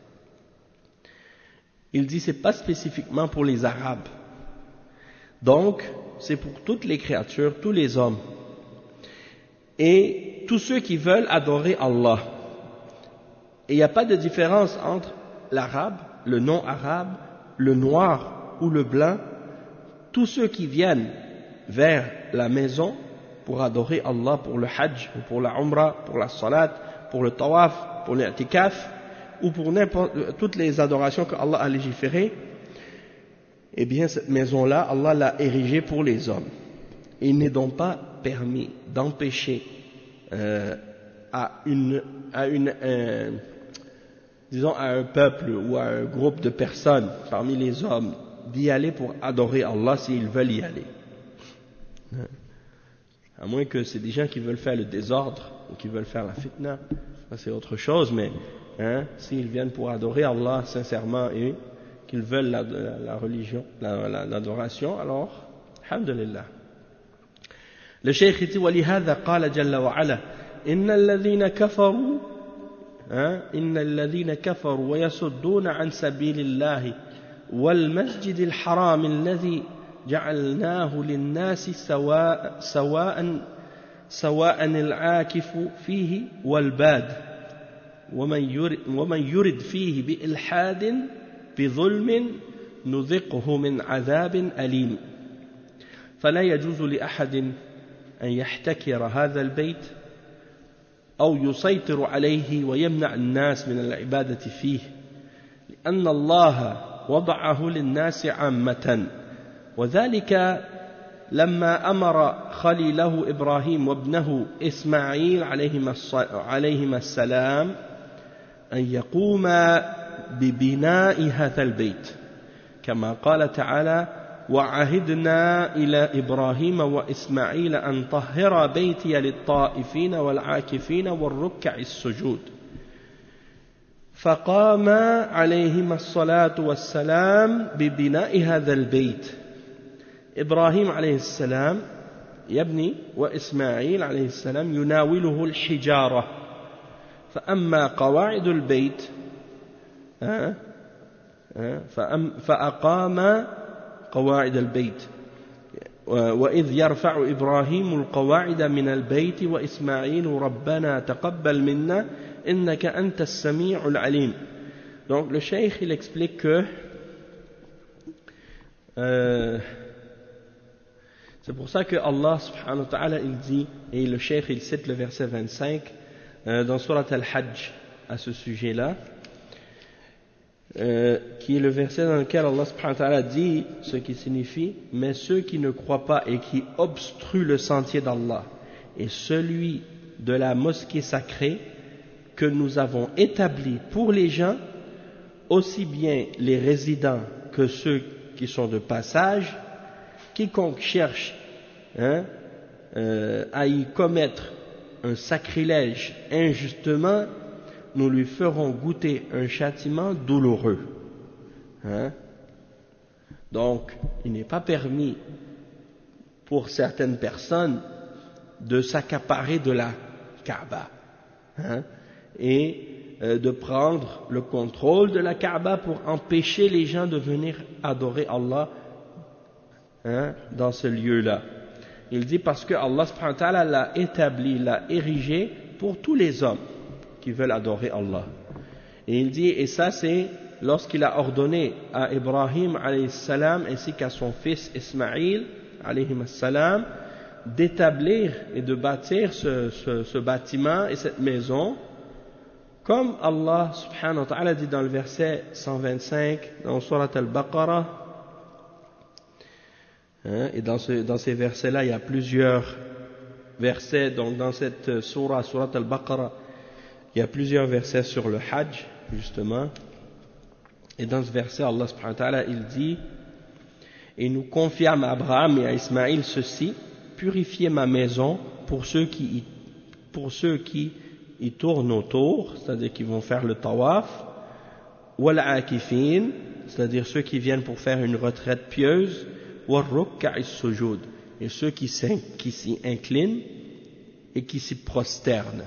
Il dit c'est pas spécifiquement pour les Arabes. Donc c'est pour toutes les créatures, tous les hommes. Et tous ceux qui veulent adorer Allah. Et il n'y a pas de différence entre l'arabe, le non-arabe, le noir ou le blanc. Tous ceux qui viennent vers la maison pour adorer Allah, pour le hajj, ou pour la umrah, pour la salat, pour le tawaf, pour l'i'tikaf, ou pour toutes les adorations que Allah a légiférées, eh bien cette maison-là, Allah l'a érigée pour les hommes. Il n'est donc pas permis d'empêcher à un peuple ou à un groupe de personnes parmi les hommes d'y aller pour adorer Allah s'ils veulent y aller. À moins que c'est des gens qui veulent faire le désordre ou qui veulent faire la fitna, ça c'est autre chose, mais s'ils viennent pour adorer Allah sincèrement et qu'ils veulent la religion, l'adoration, alors, alhamdulillah. Le cheikh dit ولهذا قال جل وعلا إن الذين كفروا إن الذين كفروا ويصدون عن سبيل الله والمسجد الحرام الذي جعلناه للناس سواء العاكف فيه والباد ومن يرد فيه بإلحاد بظلم نذقه من عذاب أليم فلا يجوز لأحد أن يحتكر هذا البيت أو يسيطر عليه ويمنع الناس من العبادة فيه لأن الله وضعه للناس عامة وذلك لما أمر خليله إبراهيم وابنه إسماعيل عليهما السلام أن يقوما ببناء هذا البيت كما قال تعالى وعهدنا إلى إبراهيم وإسماعيل أن طهر بيتي للطائفين والعاكفين والركع السجود فقام عليهما الصلاة والسلام ببناء هذا البيت إبراهيم عليه السلام يبني وإسماعيل عليه السلام يناوله الحجارة فأما قواعد البيت فأقام قواعد البيت وإذ يرفع إبراهيم القواعد من البيت وإسماعيل ربنا تقبل منا إنك أنت السميع العليم. Donc le cheikh il explique que c'est pour ça que Allah subhanahu wa ta'ala il dit, et le cheikh il cite le verset 25 dans Surat Al-Hajj à ce sujet-là, qui est le verset dans lequel Allah subhanahu wa ta'ala dit ce qui signifie mais ceux qui ne croient pas et qui obstruent le sentier d'Allah et celui de la mosquée sacrée que nous avons établi pour les gens, aussi bien les résidents que ceux qui sont de passage, quiconque cherche à y commettre un sacrilège injustement, nous lui ferons goûter un châtiment douloureux. Donc, il n'est pas permis pour certaines personnes de s'accaparer de la Kaaba et de prendre le contrôle de la Kaaba pour empêcher les gens de venir adorer Allah dans ce lieu-là. Il dit parce que Allah subhanahu wa ta'ala l'a établi, l'a érigé pour tous les hommes qui veulent adorer Allah. Et il dit, et ça c'est lorsqu'il a ordonné à Ibrahim alayhi salam ainsi qu'à son fils Ismaïl alayhi salam d'établir et de bâtir ce bâtiment et cette maison, comme Allah subhanahu wa ta'ala dit dans le verset 125 dans Surat Al-Baqarah. Et dans ces versets-là, il y a plusieurs versets. Donc dans cette Surat Al-Baqarah, il y a plusieurs versets sur le Hajj, justement. Et dans ce verset, Allah subhanahu wa ta'ala, il dit, et nous confiâmes à Abraham et à Ismaïl ceci, purifiez ma maison pour ceux qui y tournent autour, c'est-à-dire qui vont faire le tawaf, wal akifin, c'est-à-dire ceux qui viennent pour faire une retraite pieuse, wal ruk'a sujud, et ceux qui s'y inclinent et qui s'y prosternent.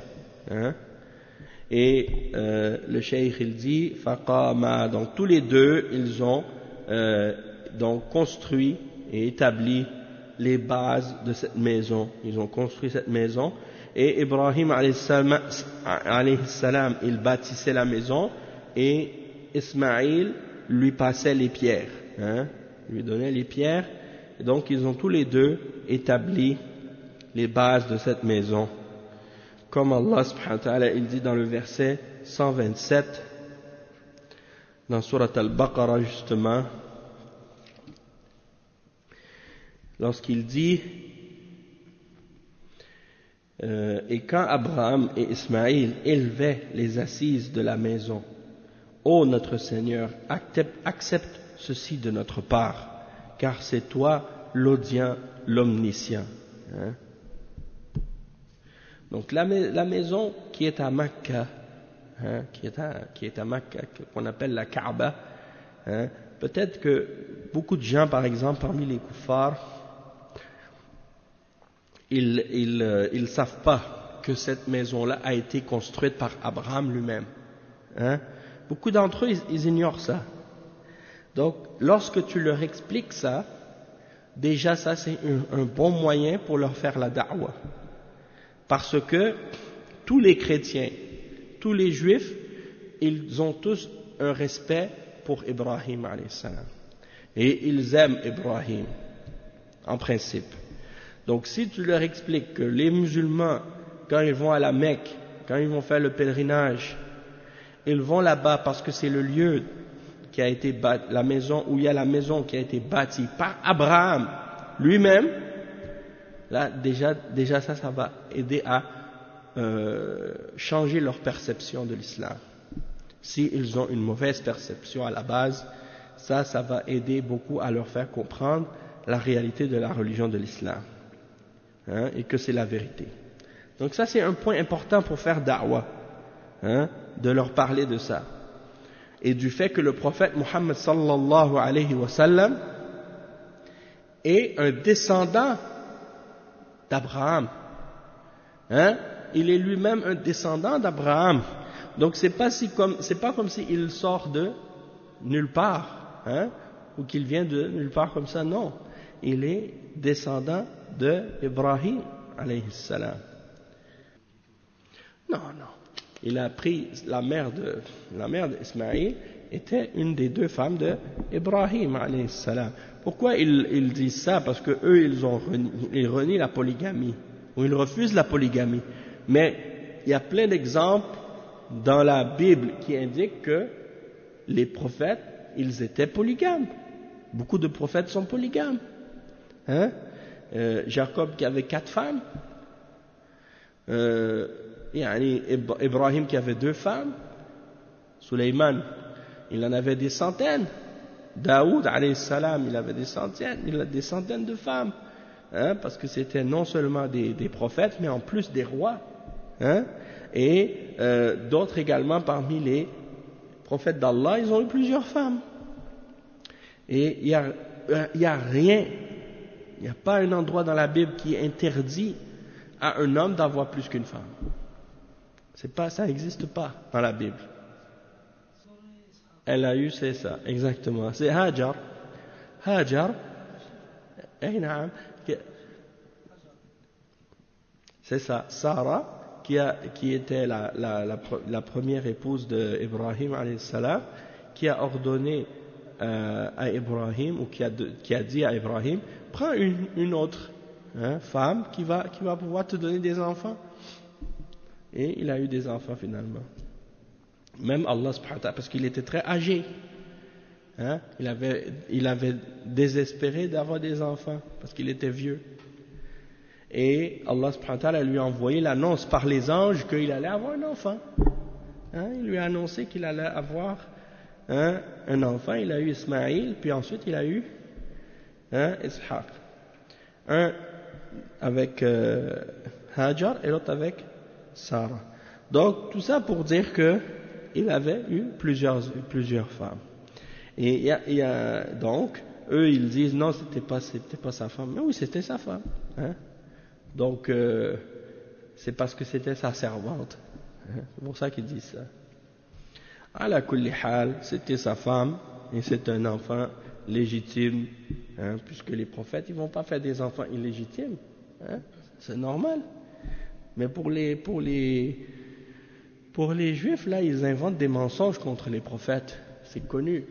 Et le cheikh il dit faqama, donc tous les deux ils ont donc construit et établi les bases de cette maison. Ils ont construit cette maison et Ibrahim alayhi salam il bâtissait la maison et Ismaïl lui passait les pierres, lui donnait les pierres, et donc ils ont tous les deux établi les bases de cette maison. Comme Allah subhanahu wa ta'ala il dit dans le verset 127 dans Surat Al-Baqarah justement, lorsqu'il dit et quand Abraham et Ismaïl élevaient les assises de la maison, ô notre Seigneur, accepte ceci de notre part, car c'est toi l'audient, l'omniscient. Donc la maison qui est à Makka, qui est à Makka, qu'on appelle la Kaaba, peut-être que beaucoup de gens, par exemple, parmi les kuffars, ils savent pas que cette maison-là a été construite par Abraham lui-même. Hein? Beaucoup d'entre eux, ils ignorent ça. Donc, lorsque tu leur expliques ça, déjà ça c'est un bon moyen pour leur faire la da'wah. Parce que tous les chrétiens, tous les juifs, ils ont tous un respect pour Ibrahim alayhi salam. Et ils aiment Ibrahim, en principe. Donc si tu leur expliques que les musulmans, quand ils vont à la Mecque, quand ils vont faire le pèlerinage, ils vont là-bas parce que c'est le lieu qui a été bâti, la maison où il y a la maison qui a été bâtie par Abraham lui-même, là déjà ça va aider à changer leur perception de l'islam. S'ils ont une mauvaise perception à la base, ça va aider beaucoup à leur faire comprendre la réalité de la religion de l'islam, hein, et que c'est la vérité. Donc ça c'est un point important pour faire da'wah, hein, de leur parler de ça. Et du fait que le prophète Muhammad sallallahu alayhi wa sallam est un descendant d'Abraham. Hein? Il est lui-même un descendant d'Abraham. Donc c'est pas comme s'il sort de nulle part, hein? Ou qu'il vient de nulle part comme ça, non. Il est descendant de Ibrahim alayhi salam. Non. Il a pris la mère d'Ismaïl était une des deux femmes de Ibrahim alayhi salam. Pourquoi ils disent ça? Parce que eux ils renient la polygamie, ou ils refusent la polygamie. Mais il y a plein d'exemples dans la Bible qui indiquent que les prophètes, ils étaient polygames. Beaucoup de prophètes sont polygames. Hein? Jacob qui avait 4 femmes. Ibrahim qui avait 2 femmes. Sulayman, il en avait des centaines. Daoud alayhi salam, il avait des centaines de femmes. Hein? Parce que c'était non seulement des prophètes, mais en plus des rois. Hein? Et d'autres également parmi les prophètes d'Allah, ils ont eu plusieurs femmes. Et il y a rien, il n'y a pas un endroit dans la Bible qui interdit à un homme d'avoir plus qu'une femme. Ça n'existe pas dans la Bible. Elle a eu, c'est ça, exactement. C'est Hajar, c'est ça, Sarah, qui était la première épouse d'Ibrahim alayhi salam, qui a ordonné à Ibrahim, ou qui a dit à Ibrahim, prends une autre femme qui va pouvoir te donner des enfants. Et il a eu des enfants finalement. Même Allah subhanahu wa ta'ala, parce qu'il était très âgé. Hein? Il avait désespéré d'avoir des enfants, parce qu'il était vieux. Et Allah subhanahu wa ta'ala lui a envoyé l'annonce par les anges qu'il allait avoir un enfant. Hein? Il lui a annoncé qu'il allait avoir un enfant. Il a eu Ismaïl, puis ensuite il a eu Ishaq. Un avec Hajar et l'autre avec Sarah. Donc tout ça pour dire que il avait eu plusieurs femmes. Et donc eux ils disent non, c'était pas sa femme. Mais oui, c'était sa femme. Hein? Donc c'est parce que c'était sa servante. Hein? C'est pour ça qu'ils disent ça. Ala kulli hal, c'était sa femme et c'est un enfant légitime, hein, puisque les prophètes ils vont pas faire des enfants illégitimes. Hein? C'est normal. Mais pour les juifs, là, ils inventent des mensonges contre les prophètes. C'est connu.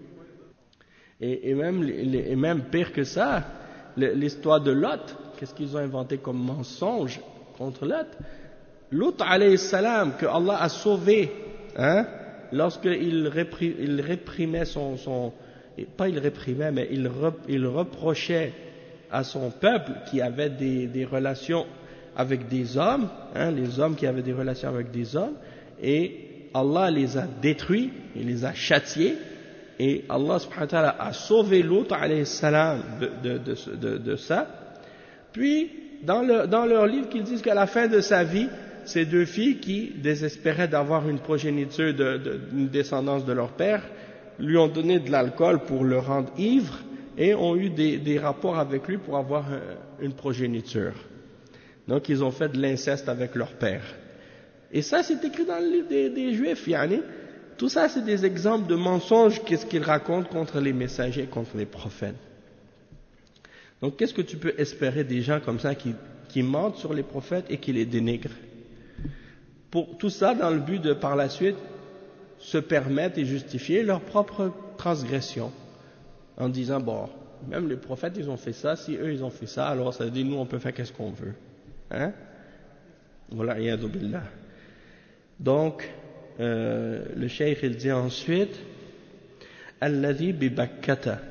Et même pire que ça, l'histoire de Lot, qu'est-ce qu'ils ont inventé comme mensonge contre Lot? Lot, alayhi salam, que Allah a sauvé, hein, lorsqu'il réprimait pas il réprimait, mais il reprochait à son peuple qui avait des relations avec des hommes, hein, les hommes qui avaient des relations avec des hommes, et Allah les a détruits, il les a châtiés, et Allah subhanahu wa ta'ala a sauvé Lot alayhi salam de ça. Puis dans leur livre qu'ils disent qu'à la fin de sa vie, ces 2 filles qui désespéraient d'avoir une progéniture d'une descendance de leur père lui ont donné de l'alcool pour le rendre ivre et ont eu des rapports avec lui pour avoir une progéniture. Donc ils ont fait de l'inceste avec leur père. Et ça, c'est écrit dans le livre des Juifs, yani. Tout ça, c'est des exemples de mensonges, qu'est-ce qu'ils racontent contre les messagers, contre les prophètes. Donc qu'est-ce que tu peux espérer des gens comme ça qui mentent sur les prophètes et qui les dénigrent? Pour tout ça dans le but de, par la suite, se permettre et justifier leur propre transgression. En disant, bon, même les prophètes, ils ont fait ça, si eux, ils ont fait ça, alors ça veut dire, nous, on peut faire qu'est-ce qu'on veut. Hein? Voilà, iyadou billah. Donc, le cheikh, il dit ensuite, alladhi bi bakkata,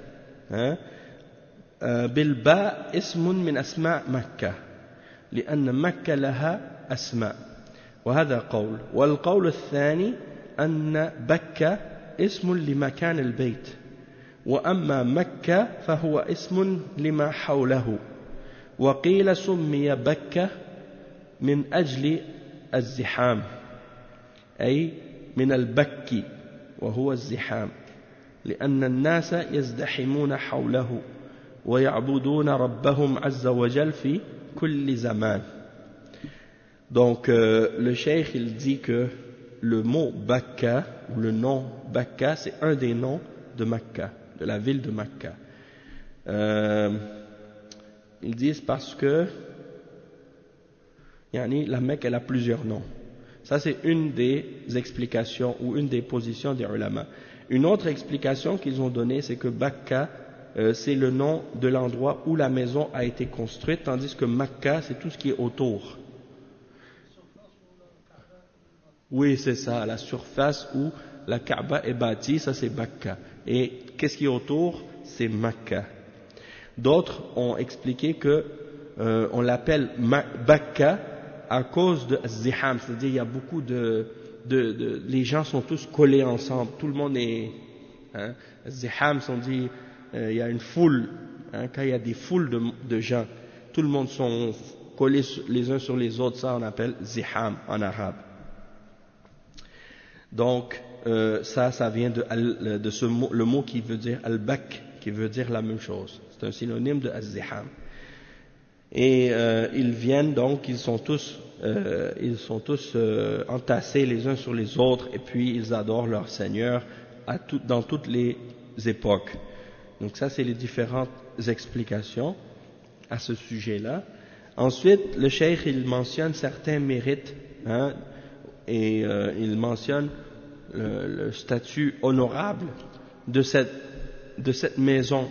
بالباء اسم من أسماء مكة لأن مكة لها أسماء وهذا قول والقول الثاني أن بكة اسم لمكان البيت وأما مكة فهو اسم لما حوله وقيل سمي بكة من أجل الزحام أي من البك وهو الزحام لأن الناس يزدحمون حوله ويعبدون ربهم عز وجل في كل زمان. Donc le cheikh il dit que le mot Bakka ou le nom Bakka c'est un des noms de Makka, de la ville de Makka. Ils disent parce que yani, la Mecque elle a plusieurs noms. Ça c'est une des explications ou une des positions des ulama. Une autre explication qu'ils ont donnée c'est que Bakka c'est le nom de l'endroit où la maison a été construite, tandis que Makka, c'est tout ce qui est autour. Oui, c'est ça, la surface où la Kaaba est bâtie, ça c'est Bakka. Et qu'est-ce qui est autour? C'est Makka. D'autres ont expliqué que on l'appelle Bakka à cause de Ziham, c'est-à-dire il y a beaucoup les gens sont tous collés ensemble, tout le monde est... Ziham, on dit... il y a une foule, quand il y a des foules de gens, tout le monde sont collés les uns sur les autres, ça on appelle ziham en arabe. Donc ça vient de ce mot, le mot qui veut dire al-bak, qui veut dire la même chose. C'est un synonyme de az-ziham. Et ils viennent donc, ils sont tous entassés les uns sur les autres, et puis ils adorent leur Seigneur dans toutes les époques. Donc ça, c'est les différentes explications à ce sujet-là. Ensuite, le cheikh, il mentionne certains mérites, et il mentionne le statut honorable de cette maison.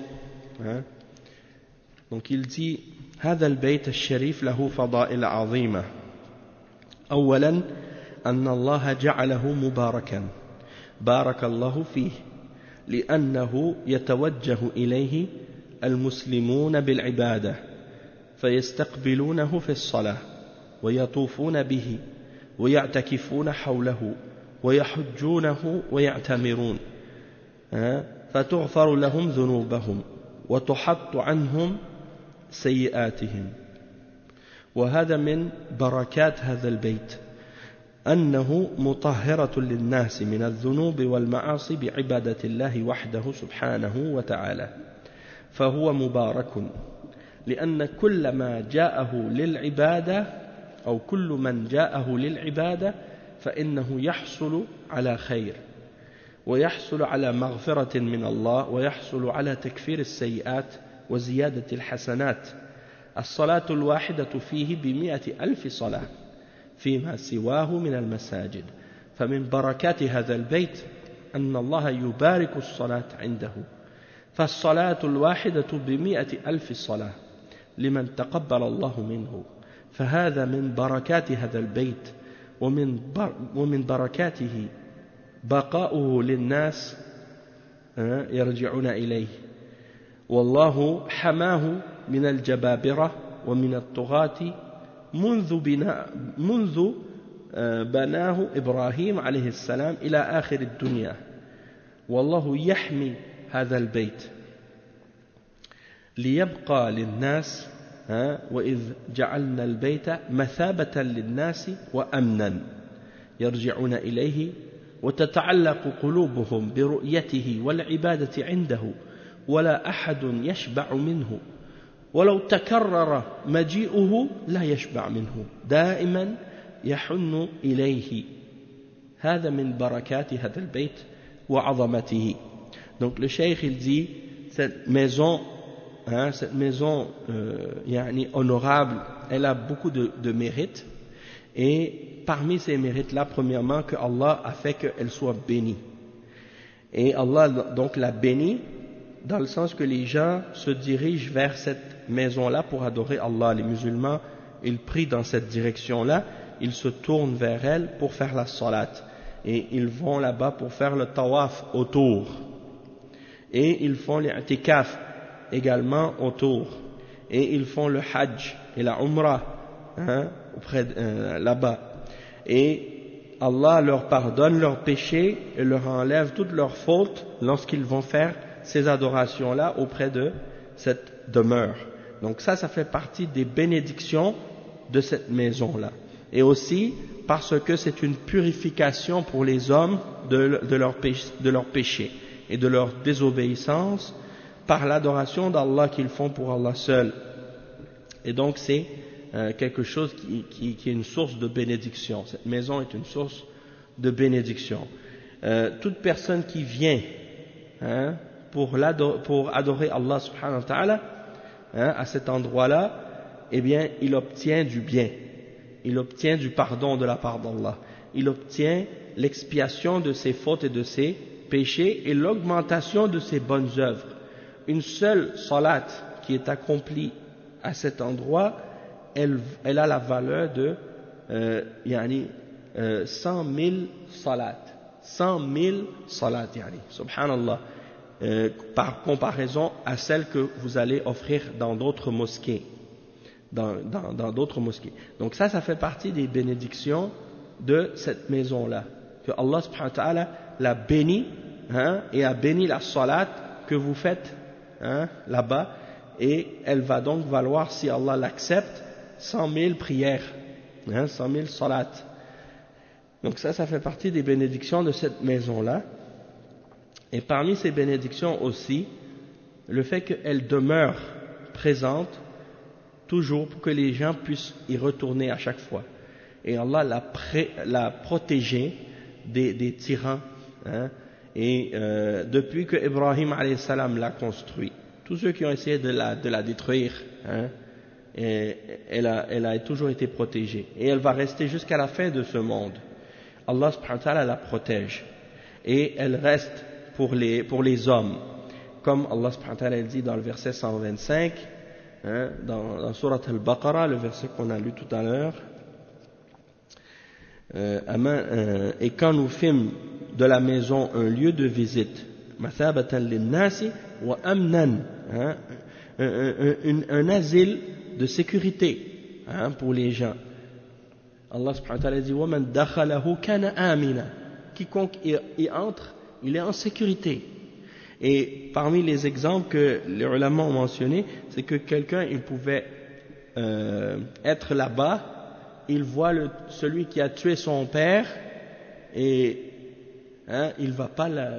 Donc il dit, هذا البيت الشريف له فضائل عظيمة. أولا أن الله جعله مباركا بارك الله فيه لأنه يتوجه إليه المسلمون بالعبادة فيستقبلونه في الصلاة ويطوفون به ويعتكفون حوله ويحجونه ويعتمرون فتغفر لهم ذنوبهم وتحط عنهم سيئاتهم. وهذا من بركات هذا البيت أنه مطهرة للناس من الذنوب والمعاصي بعبادة الله وحده سبحانه وتعالى، فهو مبارك لأن كل ما جاءه للعبادة أو كل من جاءه للعبادة فإنه يحصل على خير ويحصل على مغفرة من الله ويحصل على تكفير السيئات وزيادة الحسنات. الصلاة الواحدة فيه ب100,000 صلاة فيما سواه من المساجد. فمن بركات هذا البيت أن الله يبارك الصلاة عنده، فالصلاة الواحدة ب100,000 صلاة لمن تقبل الله منه، فهذا من بركات هذا البيت ومن بركاته بقاؤه للناس يرجعون إليه، والله حماه من الجبابرة ومن الطغاة منذ بناه إبراهيم عليه السلام إلى آخر الدنيا، والله يحمي هذا البيت ليبقى للناس، وإذ جعلنا البيت مثابة للناس وأمنا يرجعون إليه وتتعلق قلوبهم برؤيته والعبادة عنده ولا أحد يشبع منه ولو تكرر مجيئه لا يشبع منه دائما يحن إليه هذا من بركات هذا البيت وعظمته. Donc le cheikh il dit cette maison honorable, elle a beaucoup de mérites, et parmi ces mérites là, premièrement, que Allah a fait qu'elle soit bénie, et Allah donc l'a bénie dans le sens que les gens se dirigent vers cette maison là pour adorer Allah. Les musulmans, ils prient dans cette direction là, ils se tournent vers elle pour faire la salat, et ils vont là-bas pour faire le tawaf autour, et ils font l'i'tikaf également autour, et ils font le hajj et la umrah là-bas, et Allah leur pardonne leurs péchés et leur enlève toutes leurs fautes lorsqu'ils vont faire ces adorations-là auprès de cette demeure. Donc ça fait partie des bénédictions de cette maison-là, et aussi parce que c'est une purification pour les hommes de leurs péchés et de leur désobéissance par l'adoration d'Allah qu'ils font pour Allah seul. Et donc c'est quelque chose qui est une source de bénédiction. Cette maison est une source de bénédiction. Toute personne qui vient pour adorer Allah subhanahu wa ta'ala à cet endroit-là, eh bien il obtient du bien, il obtient du pardon de la part d'Allah, il obtient l'expiation de ses fautes et de ses péchés et l'augmentation de ses bonnes œuvres. Une seule salat qui est accomplie à cet endroit, elle a la valeur de 100 000 salats. 100 000 salats, subhanallah, par comparaison à celle que vous allez offrir dans d'autres mosquées. Dans d'autres mosquées. Donc ça fait partie des bénédictions de cette maison-là, que Allah subhanahu wa ta'ala l'a béni, et a béni la salat que vous faites là-bas, et elle va donc valoir, si Allah l'accepte, 100 000 prières, 100 000 salats. Donc ça fait partie des bénédictions de cette maison-là. Et parmi ces bénédictions aussi, le fait qu'elle demeure présente toujours pour que les gens puissent y retourner à chaque fois. Et Allah l'a protégée des tyrans, et depuis que Ibrahim alayhi salam l'a construit, tous ceux qui ont essayé de la détruire, elle a toujours été protégée, et elle va rester jusqu'à la fin de ce monde. Allah subhanahu wa ta'ala la protège, et elle reste pour les hommes, comme Allah subhanahu wa ta'ala dit dans le verset 125, dans Surat al-Baqarah, le verset qu'on a lu tout à l'heure. Et quand nous fîmes de la maison un lieu de visite, mathabatan lin-nasi wa amnan, un asile de sécurité pour les gens. Allah subhanahu wa ta'ala dit wa man dakhalahu kana amina, quiconque y entre, il est en sécurité. Et parmi les exemples que les ulama ont mentionnés, c'est que quelqu'un, il pouvait être là-bas, il voit celui qui a tué son père, et il va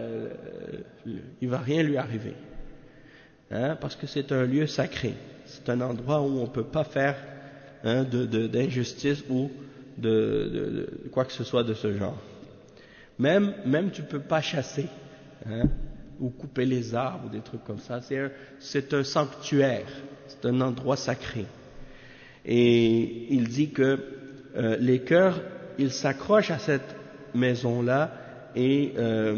rien lui arriver, parce que c'est un lieu sacré, c'est un endroit où on ne peut pas faire d'injustice ou de quoi que ce soit de ce genre. Même tu ne peux pas chasser, ou couper les arbres, ou des trucs comme ça. C'est un sanctuaire, c'est un endroit sacré. Et il dit que les cœurs, ils s'accrochent à cette maison-là, et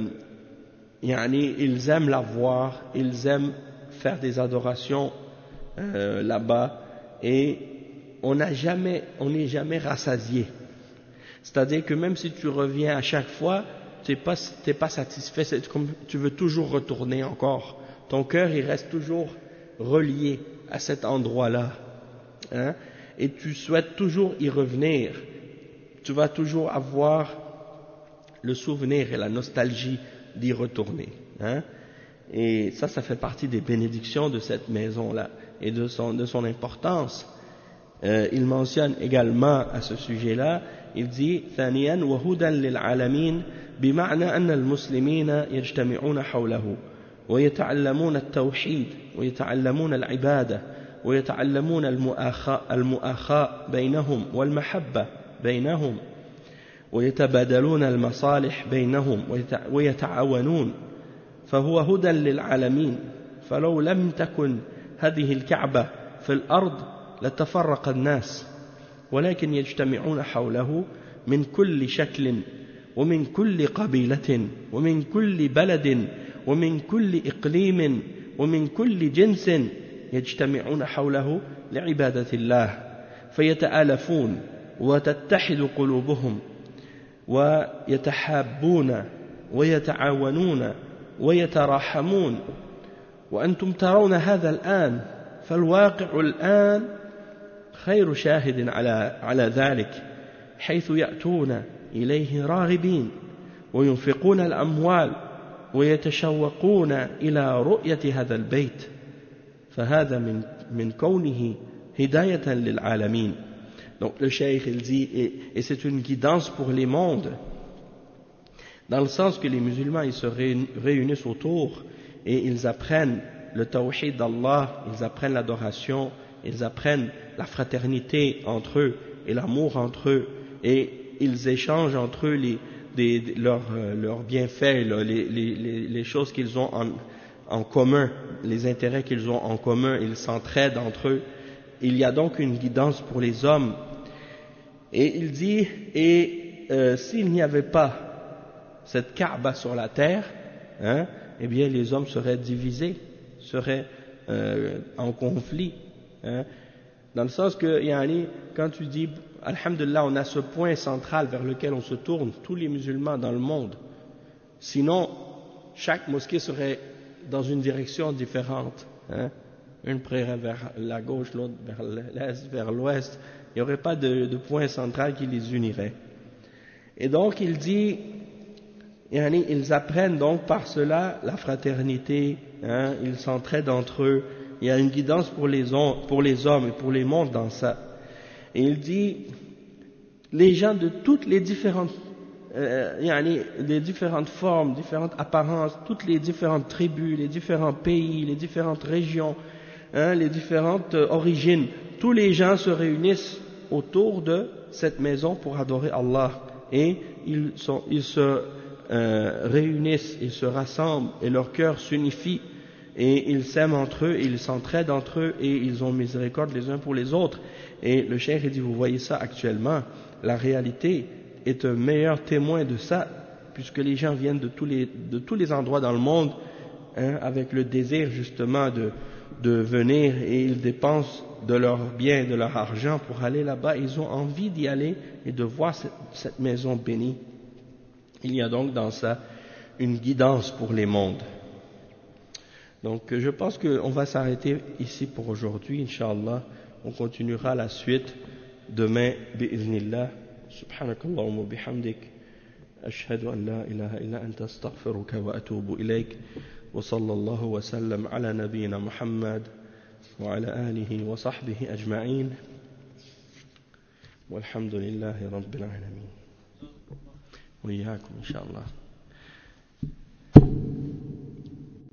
ils aiment la voir, ils aiment faire des adorations là-bas, et on n'est jamais rassasié. C'est-à-dire que même si tu reviens à chaque fois, t'es pas satisfait, c'est comme tu veux toujours retourner encore. Ton cœur, il reste toujours relié à cet endroit-là, et tu souhaites toujours y revenir. Tu vas toujours avoir le souvenir et la nostalgie d'y retourner, Et ça fait partie des bénédictions de cette maison-là et de son importance. Il mentionne également à ce sujet-là, il dit ثانيا وهدى للعالمين بمعنى أن المسلمين يجتمعون حوله ويتعلمون التوحيد ويتعلمون العبادة ويتعلمون المؤاخاة بينهم والمحبة بينهم ويتبادلون المصالح بينهم ويتعاونون فهو هدى للعالمين فلو لم تكن هذه الكعبة في الأرض لتفرق الناس ولكن يجتمعون حوله من كل شكل ومن كل قبيلة ومن كل بلد ومن كل إقليم ومن كل جنس يجتمعون حوله لعبادة الله فيتآلفون وتتحد قلوبهم ويتحابون ويتعاونون ويتراحمون وأنتم ترون هذا الآن فالواقع الآن خير شاهد على ذلك حيث يأتون إليه راغبين وينفقون الأموال ويتشوقون إلى رؤية هذا البيت فهذا من كونه هداية للعالمين. Donc le cheikh il dit et c'est une guidance pour les mondes dans le sens que les musulmans ils se réunissent autour et ils apprennent le tawhid d'Allah, ils apprennent l'adoration, ils apprennent la fraternité entre eux et l'amour entre eux et ils échangent entre eux leurs bienfaits, les choses qu'ils ont en commun, les intérêts qu'ils ont en commun, ils s'entraident entre eux. Il y a donc une guidance pour les hommes. Et il dit, s'il n'y avait pas cette Kaaba sur la terre, eh bien les hommes seraient divisés, seraient en conflit. Dans le sens que, quand tu dis, alhamdulillah, on a ce point central vers lequel on se tourne, tous les musulmans dans le monde. Sinon, chaque mosquée serait dans une direction différente. Une prierait vers la gauche, l'autre vers l'est, vers l'ouest. Il n'y aurait pas de point central qui les unirait. Et donc, il dit, ils apprennent donc par cela la fraternité, ils s'entraident entre eux. Il y a une guidance pour les hommes et pour les mondes dans ça. Et il dit, les gens de toutes les différentes, les différentes formes, différentes apparences, toutes les différentes tribus, les différents pays, les différentes régions, les différentes origines, tous les gens se réunissent autour de cette maison pour adorer Allah. Et ils se réunissent, ils se rassemblent et leur cœur s'unifie. Et ils s'aiment entre eux, ils s'entraident entre eux et ils ont miséricorde les uns pour les autres. Et le cheikh dit, vous voyez ça actuellement, la réalité est un meilleur témoin de ça, puisque les gens viennent de tous les endroits dans le monde, avec le désir justement de venir et ils dépensent de leur bien, de leur argent pour aller là-bas. Ils ont envie d'y aller et de voir cette maison bénie. Il y a donc dans ça une guidance pour les mondes. Donc je pense qu'on va s'arrêter ici pour aujourd'hui, Inch'Allah. On continuera la suite demain, bi'idhnillah. Subhanakallahumma bihamdik. Ashhadu an la ilaha illa anta astaghfiruka wa atubu ilayk. Wa sallallahu wa sallam ala nabiyyina Muhammad wa ala alihi wa sahbihi ajma'in. Walhamdulillahi rabbil alamin. Wa iyyakum, Inch'Allah.